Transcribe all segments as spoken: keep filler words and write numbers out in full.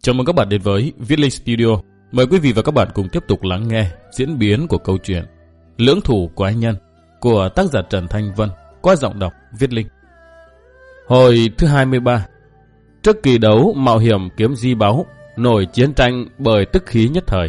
Chào mừng các bạn đến với Viết Linh Studio. Mời quý vị và các bạn cùng tiếp tục lắng nghe diễn biến của câu chuyện Lưỡng Thủ Quái Nhân của tác giả Trần Thanh Vân qua giọng đọc Viết Linh. Hồi thứ hai mươi ba. Trước kỳ đấu mạo hiểm kiếm di báu, nổi chiến tranh bởi tức khí nhất thời.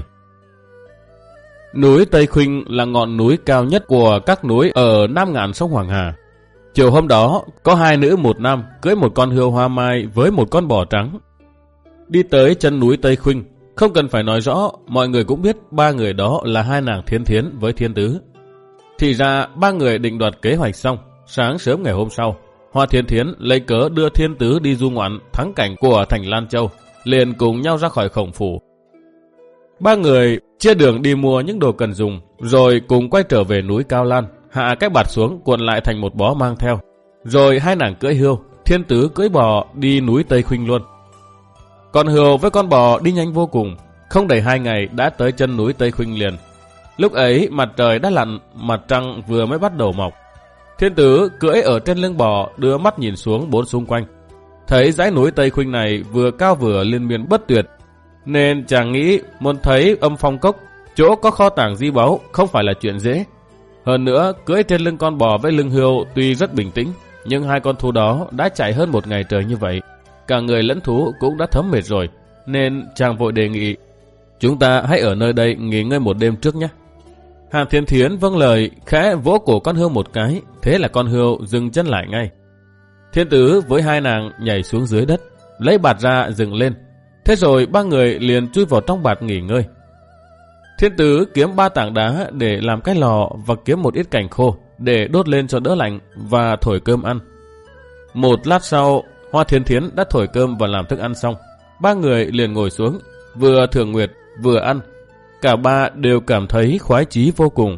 Núi Tây Khuynh là ngọn núi cao nhất của các núi ở Nam ngạn sông Hoàng Hà. Chiều hôm đó, có hai nữ một nam cưỡi một con hươu hoa mai với một con bò trắng. Đi tới chân núi Tây Khuynh, không cần phải nói rõ, mọi người cũng biết ba người đó là hai nàng Thiên Thiến với Thiên Tứ. Thì ra ba người định đoạt kế hoạch xong, sáng sớm ngày hôm sau, Hoa Thiên Thiến lấy cớ đưa Thiên Tứ đi du ngoạn thắng cảnh của thành Lan Châu, liền cùng nhau ra khỏi Khổng Phủ. Ba người chia đường đi mua những đồ cần dùng, rồi cùng quay trở về núi Cao Lan, hạ cái bạt xuống cuộn lại thành một bó mang theo. Rồi hai nàng cưỡi hươu, Thiên Tứ cưỡi bò đi núi Tây Khuynh luôn. Con hươu với con bò đi nhanh vô cùng, không đầy hai ngày đã tới chân núi Tây Khuynh liền. Lúc ấy mặt trời đã lặn, mặt trăng vừa mới bắt đầu mọc. Thiên Tứ cưỡi ở trên lưng bò, đưa mắt nhìn xuống bốn xung quanh. Thấy dãy núi Tây Khuynh này vừa cao vừa liên miên bất tuyệt, nên chàng nghĩ muốn thấy Âm Phong Cốc, chỗ có kho tàng di báu, không phải là chuyện dễ. Hơn nữa, cưỡi trên lưng con bò với lưng hươu tuy rất bình tĩnh, nhưng hai con thú đó đã chạy hơn một ngày trời như vậy. Cả người lẫn thú cũng đã thấm mệt rồi, nên chàng vội đề nghị, chúng ta hãy ở nơi đây nghỉ ngơi một đêm trước nhé. Hàn Thiên Thiến vâng lời, khẽ vỗ cổ con hươu một cái, thế là con hươu dừng chân lại ngay. Thiên Tứ với hai nàng nhảy xuống dưới đất, lấy bạt ra dừng lên. Thế rồi ba người liền chui vào trong bạt nghỉ ngơi. Thiên Tứ kiếm ba tảng đá để làm cái lò và kiếm một ít cành khô để đốt lên cho đỡ lạnh và thổi cơm ăn. Một lát sau, Hoa Thiên Thiến đã thổi cơm và làm thức ăn xong. Ba người liền ngồi xuống, vừa thưởng nguyệt vừa ăn. Cả ba đều cảm thấy khoái chí vô cùng.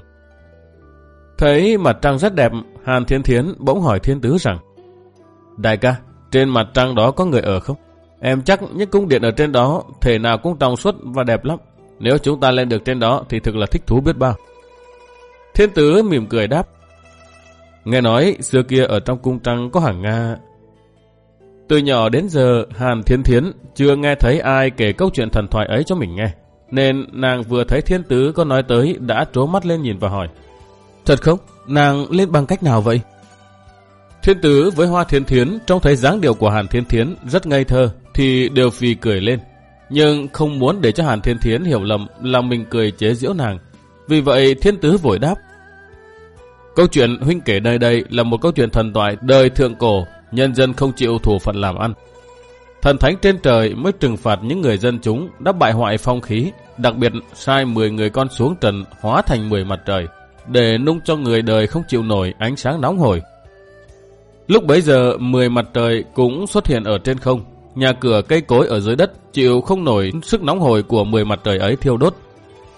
Thấy mặt trăng rất đẹp, Hàn Thiên Thiến bỗng hỏi Thiên Tứ rằng, đại ca, trên mặt trăng đó có người ở không? Em chắc những cung điện ở trên đó thể nào cũng trong suốt và đẹp lắm. Nếu chúng ta lên được trên đó thì thực là thích thú biết bao. Thiên Tứ mỉm cười đáp, nghe nói xưa kia ở trong cung trăng có Hằng Nga. Từ nhỏ đến giờ, Hàn Thiên Thiến chưa nghe thấy ai kể câu chuyện thần thoại ấy cho mình nghe, nên nàng vừa thấy Thiên Tứ có nói tới đã trố mắt lên nhìn và hỏi, thật không? Nàng lên bằng cách nào vậy? Thiên Tứ với Hoa Thiên Thiến trông thấy dáng điệu của Hàn Thiên Thiến rất ngây thơ thì đều phì cười lên, nhưng không muốn để cho Hàn Thiên Thiến hiểu lầm là mình cười chế giễu nàng. Vì vậy Thiên Tứ vội đáp, câu chuyện huynh kể nơi đây là một câu chuyện thần thoại đời thượng cổ, nhân dân không chịu thủ phận làm ăn. Thần thánh trên trời mới trừng phạt những người dân chúng đã bại hoại phong khí, đặc biệt sai mười người con xuống trần hóa thành mười mặt trời, để nung cho người đời không chịu nổi ánh sáng nóng hổi. Lúc bấy giờ mười mặt trời cũng xuất hiện ở trên không, nhà cửa cây cối ở dưới đất chịu không nổi sức nóng hổi của mười mặt trời ấy thiêu đốt.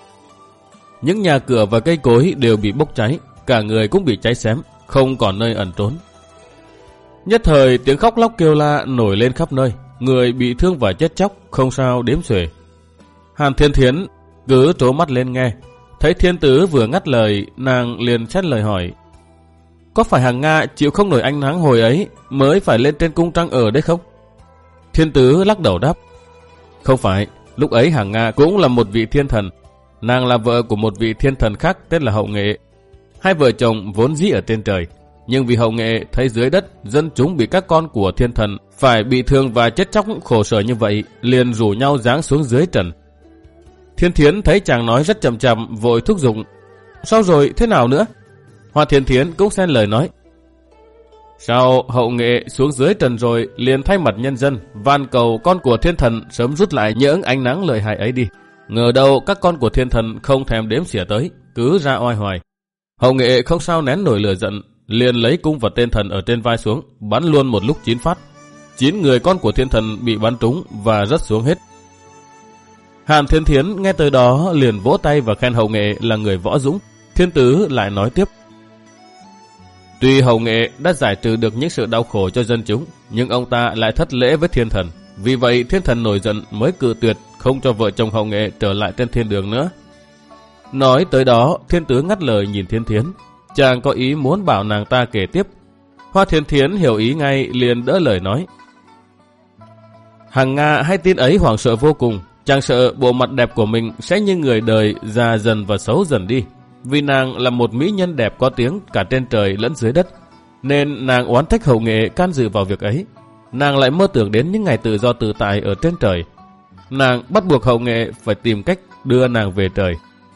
Những nhà cửa và cây cối đều bị bốc cháy, cả người cũng bị cháy xém, không còn nơi ẩn trốn. Nhất thời tiếng khóc lóc kêu la nổi lên khắp nơi, người bị thương và chết chóc không sao đếm xuể. Hàn Thiên Thiến cứ trố mắt lên nghe, thấy Thiên Tứ vừa ngắt lời, nàng liền xét lời hỏi, có phải Hằng Nga chịu không nổi ánh nắng hồi ấy mới phải lên trên cung trăng ở đấy không? Thiên Tứ lắc đầu đáp, không phải, lúc ấy Hằng Nga cũng là một vị thiên thần, nàng là vợ của một vị thiên thần khác tên là Hậu Nghệ. Hai vợ chồng vốn dĩ ở trên trời, nhưng vì Hậu Nghệ thấy dưới đất dân chúng bị các con của thiên thần phải bị thương và chết chóc khổ sở như vậy, liền rủ nhau giáng xuống dưới trần. Thiên Thiến thấy chàng nói rất chậm chậm, vội thúc giục, sao rồi, thế nào nữa? Hoa Thiên Thiến cũng xen lời nói, sau Hậu Nghệ xuống dưới trần rồi, liền thay mặt nhân dân van cầu con của thiên thần sớm rút lại những ánh nắng lợi hại ấy đi. Ngờ đâu các con của thiên thần không thèm đếm xỉa tới, cứ ra oai hoài. Hậu Nghệ không sao nén nổi lửa giận, liền lấy cung và tên thần ở trên vai xuống, bắn luôn một lúc chín phát. Chín người con của thiên thần bị bắn trúng và rớt xuống hết. Hàn Thiên Thiến nghe tới đó liền vỗ tay và khen Hậu Nghệ là người võ dũng. Thiên Tứ lại nói tiếp, tuy Hậu Nghệ đã giải trừ được những sự đau khổ cho dân chúng, nhưng ông ta lại thất lễ với thiên thần. Vì vậy thiên thần nổi giận mới cự tuyệt, không cho vợ chồng Hậu Nghệ trở lại trên thiên đường nữa. Nói tới đó, Thiên Tứ ngắt lời nhìn Thiên Thiến, chàng có ý muốn bảo nàng ta kể tiếp. Hoa Thiên Thiến hiểu ý ngay, liền đỡ lời nói, Hằng Nga hay tin ấy hoảng sợ vô cùng, chàng sợ bộ mặt đẹp của mình sẽ như người đời già dần và xấu dần đi. Vì nàng là một mỹ nhân đẹp có tiếng cả trên trời lẫn dưới đất, nên nàng oán trách Hậu Nghệ can dự vào việc ấy. Nàng lại mơ tưởng đến những ngày tự do tự tại ở trên trời. Nàng bắt buộc Hậu Nghệ phải tìm cách đưa nàng về trời.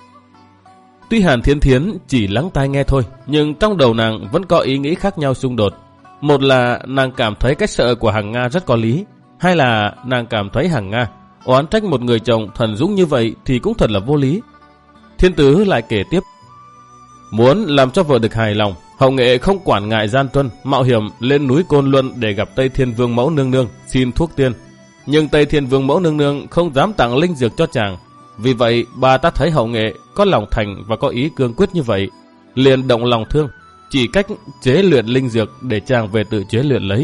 Tuy Hàn Thiên Thiến chỉ lắng tai nghe thôi, nhưng trong đầu nàng vẫn có ý nghĩ khác nhau xung đột. Một là nàng cảm thấy cách sợ của Hằng Nga rất có lý, hai là nàng cảm thấy Hằng Nga oán trách một người chồng thần dũng như vậy thì cũng thật là vô lý. Thiên Tứ lại kể tiếp: muốn làm cho vợ được hài lòng, Hậu Nghệ không quản ngại gian truân, mạo hiểm lên núi Côn Luân để gặp Tây Thiên Vương Mẫu Nương Nương xin thuốc tiên. Nhưng Tây Thiên Vương Mẫu Nương Nương không dám tặng linh dược cho chàng. Vì vậy bà ta thấy Hậu Nghệ có lòng thành và có ý cương quyết như vậy, liền động lòng thương, chỉ cách chế luyện linh dược để chàng về tự chế luyện lấy.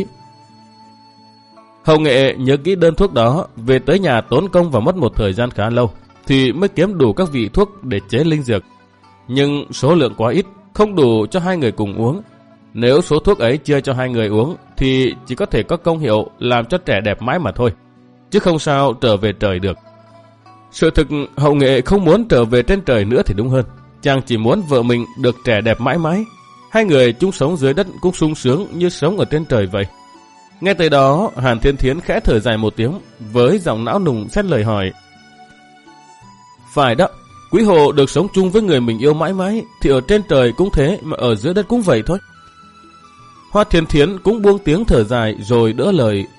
Hậu Nghệ nhớ kỹ đơn thuốc đó, về tới nhà tốn công và mất một thời gian khá lâu thì mới kiếm đủ các vị thuốc để chế linh dược. Nhưng số lượng quá ít, không đủ cho hai người cùng uống. Nếu số thuốc ấy chia cho hai người uống thì chỉ có thể có công hiệu làm cho trẻ đẹp mãi mà thôi, chứ không sao trở về trời được. Sự thực Hậu Nghệ không muốn trở về trên trời nữa thì đúng hơn. Chàng chỉ muốn vợ mình được trẻ đẹp mãi mãi. Hai người chung sống dưới đất cũng sung sướng như sống ở trên trời vậy. Nghe tới đó, Hàn Thiên Thiến khẽ thở dài một tiếng, với giọng não nùng xét lời hỏi: phải đó, Quý Hồ được sống chung với người mình yêu mãi mãi thì ở trên trời cũng thế, mà ở dưới đất cũng vậy thôi. Hoa Thiên Thiến cũng buông tiếng thở dài rồi đỡ lời: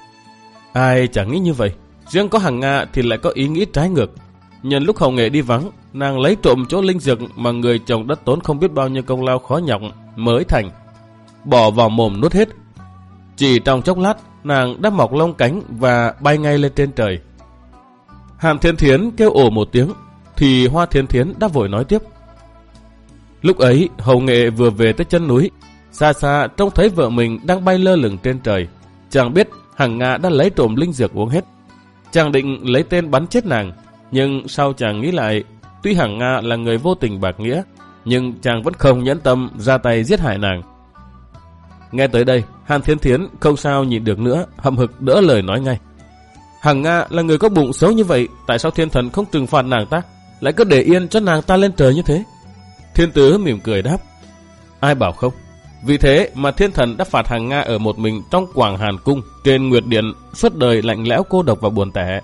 ai chẳng nghĩ như vậy, riêng có Hằng Nga thì lại có ý nghĩ trái ngược. Nhân lúc Hậu Nghệ đi vắng, nàng lấy trộm chỗ linh dược mà người chồng đất tốn không biết bao nhiêu công lao khó nhọc mới thành, bỏ vào mồm nuốt hết. Chỉ trong chốc lát, nàng đã mọc lông cánh và bay ngay lên trên trời. Hàn Thiên Thiến kêu ồ một tiếng, thì Hoa Thiên Thiến đã vội nói tiếp: lúc ấy Hậu Nghệ vừa về tới chân núi, xa xa trông thấy vợ mình đang bay lơ lửng trên trời. Chàng biết Hằng Nga đã lấy trộm linh dược uống hết. Chàng định lấy tên bắn chết nàng, nhưng sau chàng nghĩ lại, tuy Hằng Nga là người vô tình bạc nghĩa, nhưng chàng vẫn không nhẫn tâm ra tay giết hại nàng. Nghe tới đây, Hàn Thiên Thiến không sao nhịn được nữa, hậm hực đỡ lời nói ngay: Hằng Nga là người có bụng xấu như vậy, tại sao thiên thần không trừng phạt nàng ta, lại cứ để yên cho nàng ta lên trời như thế? Thiên Tứ mỉm cười đáp: ai bảo không, vì thế mà thiên thần đã phạt Hằng Nga ở một mình trong Quảng Hàn Cung trên Nguyệt Điện, suốt đời lạnh lẽo cô độc và buồn tẻ.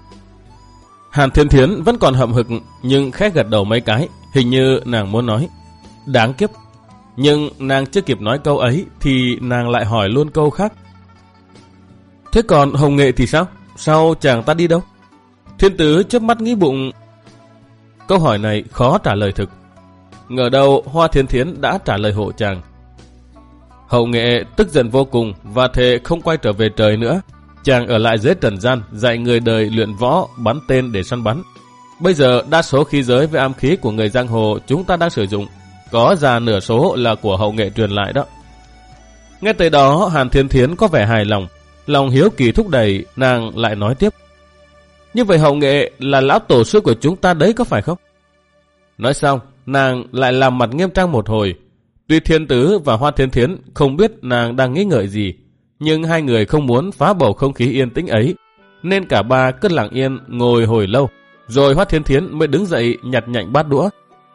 Hàn Thiên Thiến vẫn còn hậm hực, nhưng khẽ gật đầu mấy cái, hình như nàng muốn nói đáng kiếp. Nhưng nàng chưa kịp nói câu ấy thì nàng lại hỏi luôn câu khác: thế còn Hồng Nghệ thì sao? Sao chàng ta đi đâu? Thiên Tứ chớp mắt nghĩ bụng, câu hỏi này khó trả lời thực. Ngờ đâu Hoa Thiên Thiến đã trả lời hộ chàng. Hậu Nghệ tức giận vô cùng và thề không quay trở về trời nữa. Chàng ở lại dưới trần gian dạy người đời luyện võ, bắn tên để săn bắn. Bây giờ đa số khí giới với am khí của người giang hồ chúng ta đang sử dụng, có già nửa số là của Hậu Nghệ truyền lại đó. Nghe tới đó, Hàn Thiên Thiến có vẻ hài lòng, lòng hiếu kỳ thúc đẩy, nàng lại nói tiếp: như vậy Hậu Nghệ là lão tổ sư của chúng ta đấy có phải không? Nói xong, nàng lại làm mặt nghiêm trang một hồi. Tuy Thiên Tứ và Hoa Thiên Thiến không biết nàng đang nghĩ ngợi gì, nhưng hai người không muốn phá bầu không khí yên tĩnh ấy, nên cả ba cứ lặng yên ngồi hồi lâu, rồi Hoa Thiên Thiến mới đứng dậy nhặt nhạnh bát đũa.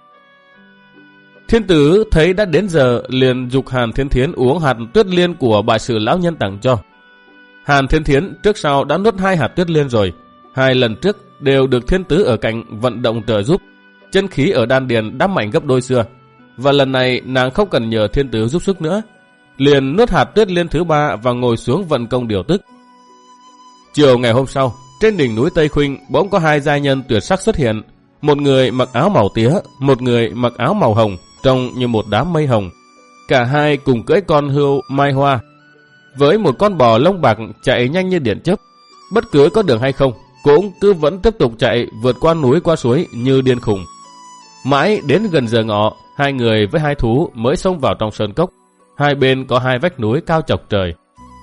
Thiên Tứ thấy đã đến giờ liền dục Hàn Thiên Thiến uống hạt tuyết liên của bại sử lão nhân tặng cho. Hàn Thiên Thiến trước sau đã nuốt hai hạt tuyết liên rồi, hai lần trước đều được Thiên Tứ ở cạnh vận động trợ giúp, chân khí ở đan điền đã mạnh gấp đôi xưa, và lần này nàng không cần nhờ Thiên Tứ giúp sức nữa, liền nuốt hạt tuyết liên thứ ba và ngồi xuống vận công điều tức. Chiều ngày hôm sau, trên đỉnh núi Tây Khuynh bỗng có hai giai nhân tuyệt sắc xuất hiện, một người mặc áo màu tía, một người mặc áo màu hồng, trông như một đám mây hồng. Cả hai cùng cưỡi con hươu mai hoa, với một con bò lông bạc chạy nhanh như điện chớp. Bất cứ có đường hay không, cũng cứ vẫn tiếp tục chạy vượt qua núi qua suối như điên khùng. Mãi đến gần giờ ngọ, hai người với hai thú mới xông vào trong sơn cốc. Hai bên có hai vách núi cao chọc trời.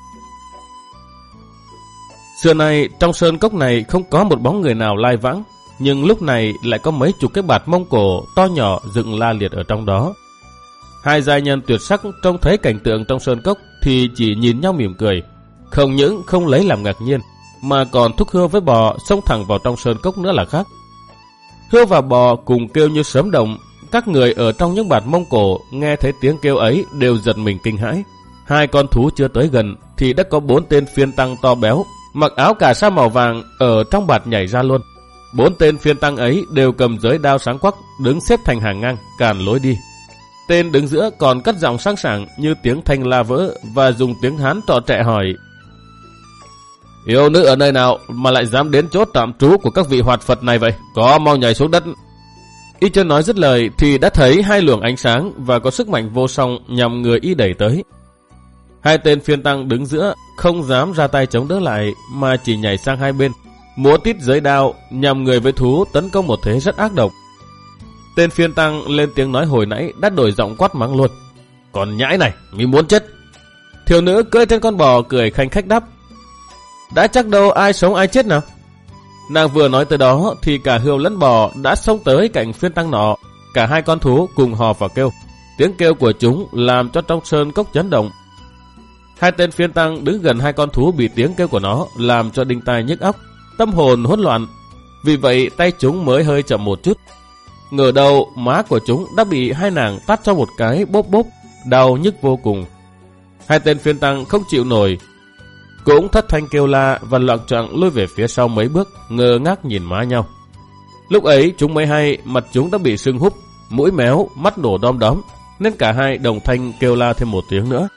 Xưa nay trong sơn cốc này không có một bóng người nào lai vãng, nhưng lúc này lại có mấy chục cái bạt mông cổ to nhỏ dựng la liệt ở trong đó. Hai giai nhân tuyệt sắc trông thấy cảnh tượng trong sơn cốc thì chỉ nhìn nhau mỉm cười, không những không lấy làm ngạc nhiên, mà còn thúc hươu với bò xông thẳng vào trong sơn cốc nữa là khác. Hươu và bò cùng kêu như sấm động. Các người ở trong những bạt Mông Cổ nghe thấy tiếng kêu ấy đều giật mình kinh hãi. Hai con thú chưa tới gần thì đã có bốn tên phiên tăng to béo, mặc áo cà sa màu vàng ở trong bạt nhảy ra luôn. Bốn tên phiên tăng ấy đều cầm giới đao sáng quắc, đứng xếp thành hàng ngang, cản lối đi. Tên đứng giữa còn cất giọng sang sảng như tiếng thanh la vỡ và dùng tiếng Hán trọ trẻ hỏi: Yêu nữ ở nơi nào mà lại dám đến chỗ tạm trú của các vị hoạt Phật này vậy? Có mau nhảy xuống đất. Y chưa nói dứt lời thì đã thấy hai luồng ánh sáng và có sức mạnh vô song nhằm người y đẩy tới. Hai tên phiên tăng đứng giữa không dám ra tay chống đỡ lại mà chỉ nhảy sang hai bên, múa tít giới đao nhằm người với thú tấn công một thế rất ác độc. Tên phiên tăng lên tiếng nói hồi nãy đã đổi giọng quát mắng luôn: Còn nhãi này, mi muốn chết? Thiếu nữ cưỡi trên con bò cười khanh khách đáp: Đã chắc đâu ai sống ai chết nào. Nàng vừa nói tới đó thì cả hươu lẫn bò đã xông tới cạnh phiên tăng nọ. Cả hai con thú cùng hò và kêu. Tiếng kêu của chúng làm cho trong sơn cốc chấn động. Hai tên phiên tăng đứng gần hai con thú bị tiếng kêu của nó làm cho đinh tai nhức óc, tâm hồn hỗn loạn. Vì vậy tay chúng mới hơi chậm một chút. Ngờ đâu má của chúng đã bị hai nàng tát cho một cái bốp bốp, đau nhức vô cùng. Hai tên phiên tăng không chịu nổi, cũng thất thanh kêu la và loạng choạng lùi về phía sau mấy bước, ngơ ngác nhìn má nhau. Lúc ấy chúng mới hay mặt chúng đã bị sưng húp, mũi méo, mắt nổ đom đóm, nên cả hai đồng thanh kêu la thêm một tiếng nữa.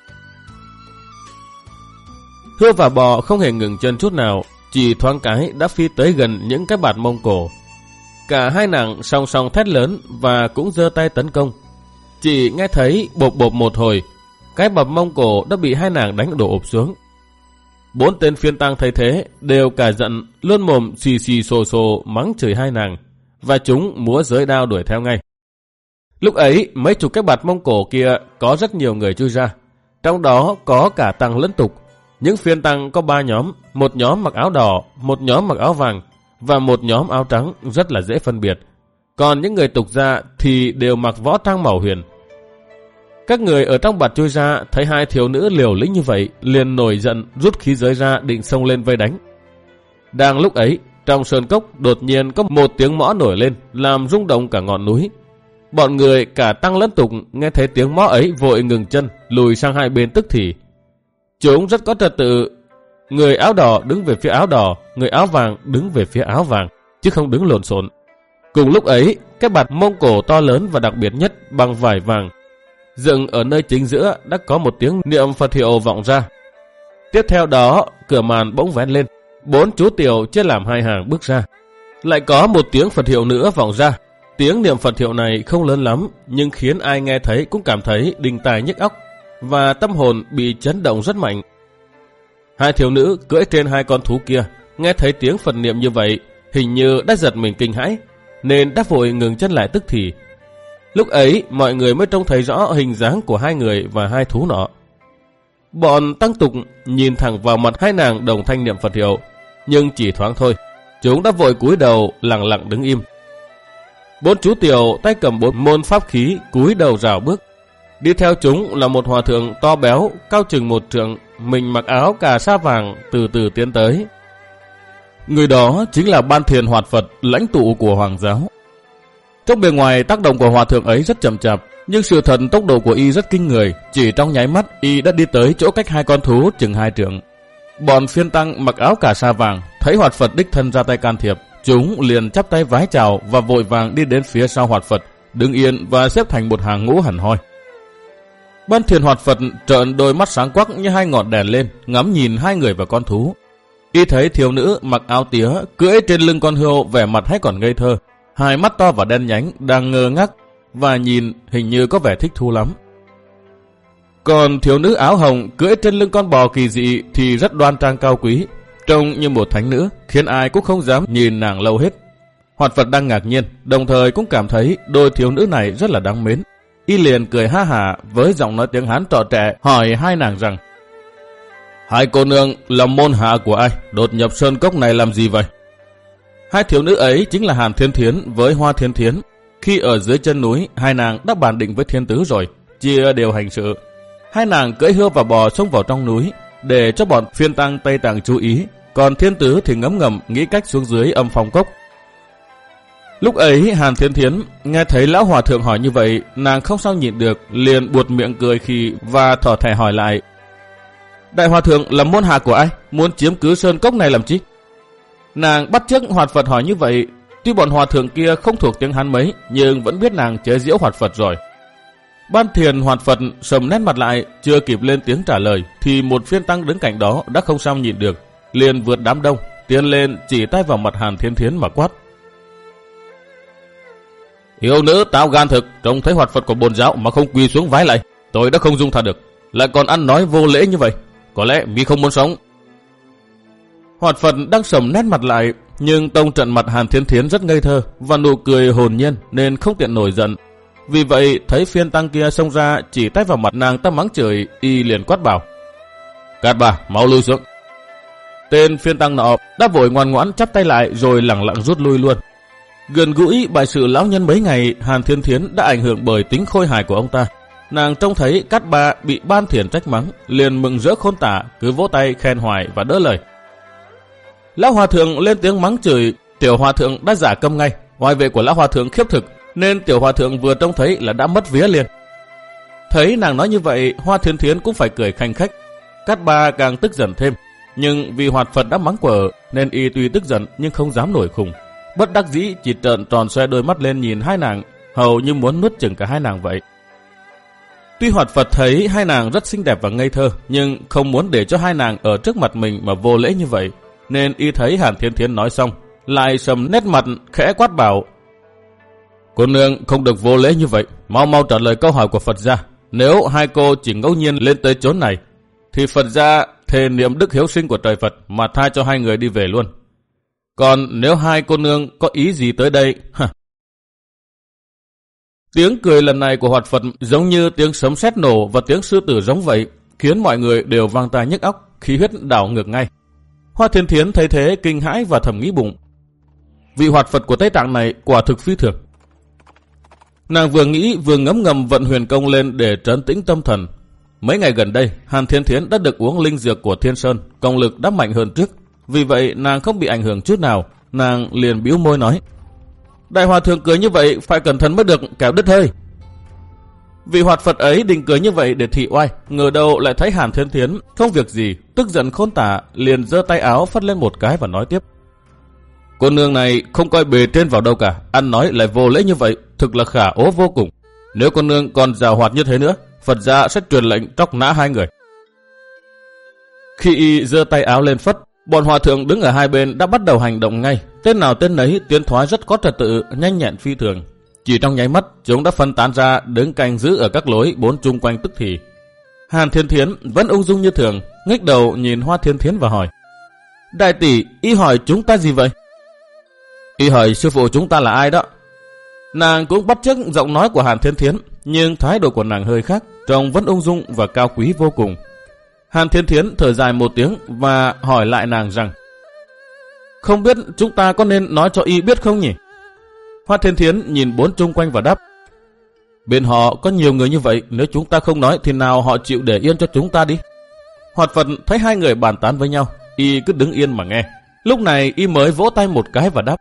Hươu và bò không hề ngừng chân chút nào, chỉ thoáng cái đã phi tới gần những cái bạt Mông Cổ. Cả hai nàng song song thét lớn và cũng giơ tay tấn công. Chỉ nghe thấy bộp bộp một hồi, cái bạt Mông Cổ đã bị hai nàng đánh đổ ụp xuống. Bốn tên phiên tăng thấy thế đều cả giận, luôn mồm xì xì xồ xồ mắng chửi hai nàng, và chúng múa giới đao đuổi theo ngay. Lúc ấy mấy chục cái bạt Mông Cổ kia có rất nhiều người chui ra, trong đó có cả tăng lẫn tục. Những phiên tăng có ba nhóm, một nhóm mặc áo đỏ, một nhóm mặc áo vàng và một nhóm áo trắng, rất là dễ phân biệt. Còn những người tục ra thì đều mặc võ trang màu huyền. Các người ở trong bạt chui ra thấy hai thiếu nữ liều lĩnh như vậy, liền nổi giận rút khí giới ra định xông lên vây đánh. Đang lúc ấy, trong sơn cốc đột nhiên có một tiếng mõ nổi lên, làm rung động cả ngọn núi. Bọn người cả tăng lẫn tục nghe thấy tiếng mõ ấy vội ngừng chân, lùi sang hai bên tức thì. Chúng rất có trật tự, người áo đỏ đứng về phía áo đỏ, người áo vàng đứng về phía áo vàng, chứ không đứng lộn xộn. Cùng lúc ấy, cái bạt Mông Cổ to lớn và đặc biệt nhất bằng vải vàng dựng ở nơi chính giữa đã có một tiếng niệm Phật hiệu vọng ra. Tiếp theo đó, cửa màn bỗng vén lên, bốn chú tiểu chia làm hai hàng bước ra. Lại có một tiếng Phật hiệu nữa vọng ra. Tiếng niệm Phật hiệu này không lớn lắm, nhưng khiến ai nghe thấy cũng cảm thấy đinh tai nhức óc và tâm hồn bị chấn động rất mạnh. Hai thiếu nữ cưỡi trên hai con thú kia nghe thấy tiếng Phật niệm như vậy, hình như đã giật mình kinh hãi, nên đã vội ngừng chân lại tức thì. Lúc ấy mọi người mới trông thấy rõ hình dáng của hai người và hai thú nọ. Bọn tăng tục nhìn thẳng vào mặt hai nàng đồng thanh niệm Phật hiệu, nhưng chỉ thoáng thôi, chúng đã vội cúi đầu lặng lặng đứng im. Bốn chú tiểu tay cầm bốn môn pháp khí cúi đầu rảo bước. Đi theo chúng là một hòa thượng to béo, cao chừng một trượng, mình mặc áo cà sa vàng từ từ tiến tới. Người đó chính là Ban Thiền Hoạt Phật, lãnh tụ của Hoàng giáo. Trong bề ngoài tác động của hòa thượng ấy rất chậm chạp, nhưng sự thật tốc độ của y rất kinh người, chỉ trong nháy mắt y đã đi tới chỗ cách hai con thú chừng hai trượng. Bọn phiên tăng mặc áo cà sa vàng thấy Hoạt Phật đích thân ra tay can thiệp, chúng liền chắp tay vái chào và vội vàng đi đến phía sau Hoạt Phật, đứng yên và xếp thành một hàng ngũ hẳn hoi. Ban Thiền Hoạt Phật trợn đôi mắt sáng quắc như hai ngọn đèn lên, ngắm nhìn hai người và con thú. Y thấy thiếu nữ mặc áo tía cưỡi trên lưng con hươu vẻ mặt hay còn ngây thơ, hai mắt to và đen nhánh đang ngơ ngác và nhìn hình như có vẻ thích thú lắm. Còn thiếu nữ áo hồng cưỡi trên lưng con bò kỳ dị thì rất đoan trang cao quý, trông như một thánh nữ, khiến ai cũng không dám nhìn nàng lâu hết. Hoạt Phật đang ngạc nhiên, đồng thời cũng cảm thấy đôi thiếu nữ này rất là đáng mến. Y liền cười ha hả với giọng nói tiếng Hán trọ trẻ, hỏi hai nàng rằng: Hai cô nương là môn hạ của ai, đột nhập sơn cốc này làm gì vậy? Hai thiếu nữ ấy chính là Hàn Thiên Thiến với Hoa Thiên Thiến. Khi ở dưới chân núi, hai nàng đã bàn định với thiên tứ rồi, chia đều hành sự. Hai nàng cưỡi hươu và bò xông vào trong núi, để cho bọn phiên tăng Tây Tạng chú ý, còn Thiên Tứ thì ngấm ngầm nghĩ cách xuống dưới âm phong cốc. Lúc ấy Hàn Thiên Thiến nghe thấy lão hòa thượng hỏi như vậy, nàng không sao nhịn được, liền buột miệng cười khi và thỏ thẻ hỏi lại: Đại hòa thượng là môn hạ của ai? Muốn chiếm cứ sơn cốc này làm chi? Nàng bắt chước Hoạt Phật hỏi như vậy. Tuy bọn hòa thượng kia không thuộc tiếng Hán mấy, nhưng vẫn biết nàng chế giễu Hoạt Phật rồi. Ban Thiền Hoạt Phật sầm nét mặt lại, chưa kịp lên tiếng trả lời, thì một phiên tăng đứng cạnh đó đã không sao nhịn được, liền vượt đám đông, tiến lên chỉ tay vào mặt Hàn Thiên Thiến mà quát: Yêu nữ táo gan thực, trông thấy Hoạt Phật của bổn giáo mà không quỳ xuống vái lại, tôi đã không dung tha được, lại còn ăn nói vô lễ như vậy, có lẽ mi không muốn sống. Hoạt Phật đang sầm nét mặt lại, nhưng tông trận mặt Hàn Thiên Thiến rất ngây thơ và nụ cười hồn nhiên nên không tiện nổi giận. Vì vậy thấy phiên tăng kia xông ra chỉ tay vào mặt nàng ta mắng chửi, y liền quát bảo: Cát Bà, mau lui xuống. Tên phiên tăng nọ đã vội ngoan ngoãn chắp tay lại rồi lẳng lặng rút lui luôn. Gần gũi bài sự lão nhân mấy ngày, Hàn Thiên Thiến đã ảnh hưởng bởi tính khôi hài của ông ta. Nàng trông thấy Cát Bà bị Ban Thiền trách mắng, liền mừng rỡ khôn tả, cứ vỗ tay khen hoài và đỡ lời. Lão hòa thượng lên tiếng mắng chửi, tiểu hòa thượng đã giả câm ngay. Hoài vệ của lão hòa thượng khiếp thực, nên tiểu hòa thượng vừa trông thấy là đã mất vía liền. Thấy nàng nói như vậy, Hoa Thiên Thiến cũng phải cười khanh khách. Cát Bà càng tức giận thêm, nhưng vì Hoạt Phật đã mắng quở nên y tuy tức giận nhưng không dám nổi khùng. Bất đắc dĩ chỉ trợn tròn xoe đôi mắt lên nhìn hai nàng, hầu như muốn nuốt chửng cả hai nàng vậy. Tuy Hoạt Phật thấy hai nàng rất xinh đẹp và ngây thơ, nhưng không muốn để cho hai nàng ở trước mặt mình mà vô lễ như vậy, nên y thấy Hàn Thiên Thiến nói xong, lại sầm nét mặt khẽ quát bảo: Cô nương không được vô lễ như vậy, mau mau trả lời câu hỏi của Phật gia. Nếu hai cô chỉ ngẫu nhiên lên tới chốn này, thì Phật gia thề niệm đức hiếu sinh của trời Phật mà tha cho hai người đi về luôn. Còn nếu hai cô nương có ý gì tới đây, hả? Tiếng cười lần này của Hoạt Phật giống như tiếng sấm sét nổ và tiếng sư tử giống vậy, khiến mọi người đều vang tai nhức óc, khí huyết đảo ngược ngay. Hoa Thiên Thiến thấy thế kinh hãi và thầm nghĩ bụng: Vị Hoạt Phật của Tây Tạng này quả thực phi thường. Nàng vừa nghĩ vừa ngấm ngầm vận huyền công lên để trấn tĩnh tâm thần. Mấy ngày gần đây, Hàn Thiên Thiến đã được uống linh dược của Thiên Sơn, công lực đã mạnh hơn trước. Vì vậy nàng không bị ảnh hưởng chút nào. Nàng liền bĩu môi nói: Đại hòa thượng cười như vậy phải cẩn thận mới được, kẻo đứt hơi. Vị Hoạt Phật ấy định cười như vậy để thị oai, ngờ đâu lại thấy Hàn Thiên Thiến không việc gì, tức giận khôn tả, liền giơ tay áo phất lên một cái và nói tiếp: Cô nương này không coi bề trên vào đâu cả, ăn nói lại vô lễ như vậy, thực là khả ố vô cùng. Nếu cô nương còn giàu hoạt như thế nữa, Phật gia sẽ truyền lệnh tróc nã hai người. Khi y giơ tay áo lên phất, bọn hòa thượng đứng ở hai bên đã bắt đầu hành động ngay. Tên nào tên nấy tiến thoái rất có trật tự, nhanh nhẹn phi thường. Chỉ trong nháy mắt, chúng đã phân tán ra đứng canh giữ ở các lối bốn chung quanh tức thì. Hàn Thiên Thiến vẫn ung dung như thường, ngước đầu nhìn Hoa Thiên Thiến và hỏi: Đại tỷ, y hỏi chúng ta gì vậy? Y hỏi sư phụ chúng ta là ai đó. Nàng cũng bắt chước giọng nói của Hàn Thiên Thiến, nhưng thái độ của nàng hơi khác, trông vẫn ung dung và cao quý vô cùng. Hàn Thiên Thiến thở dài một tiếng và hỏi lại nàng rằng: Không biết chúng ta có nên nói cho y biết không nhỉ? Hoa Thiên Thiến nhìn bốn chung quanh và đáp: Bên họ có nhiều người như vậy, nếu chúng ta không nói thì nào họ chịu để yên cho chúng ta đi. Hoạt Phật thấy hai người bàn tán với nhau, y cứ đứng yên mà nghe. Lúc này y mới vỗ tay một cái và đáp: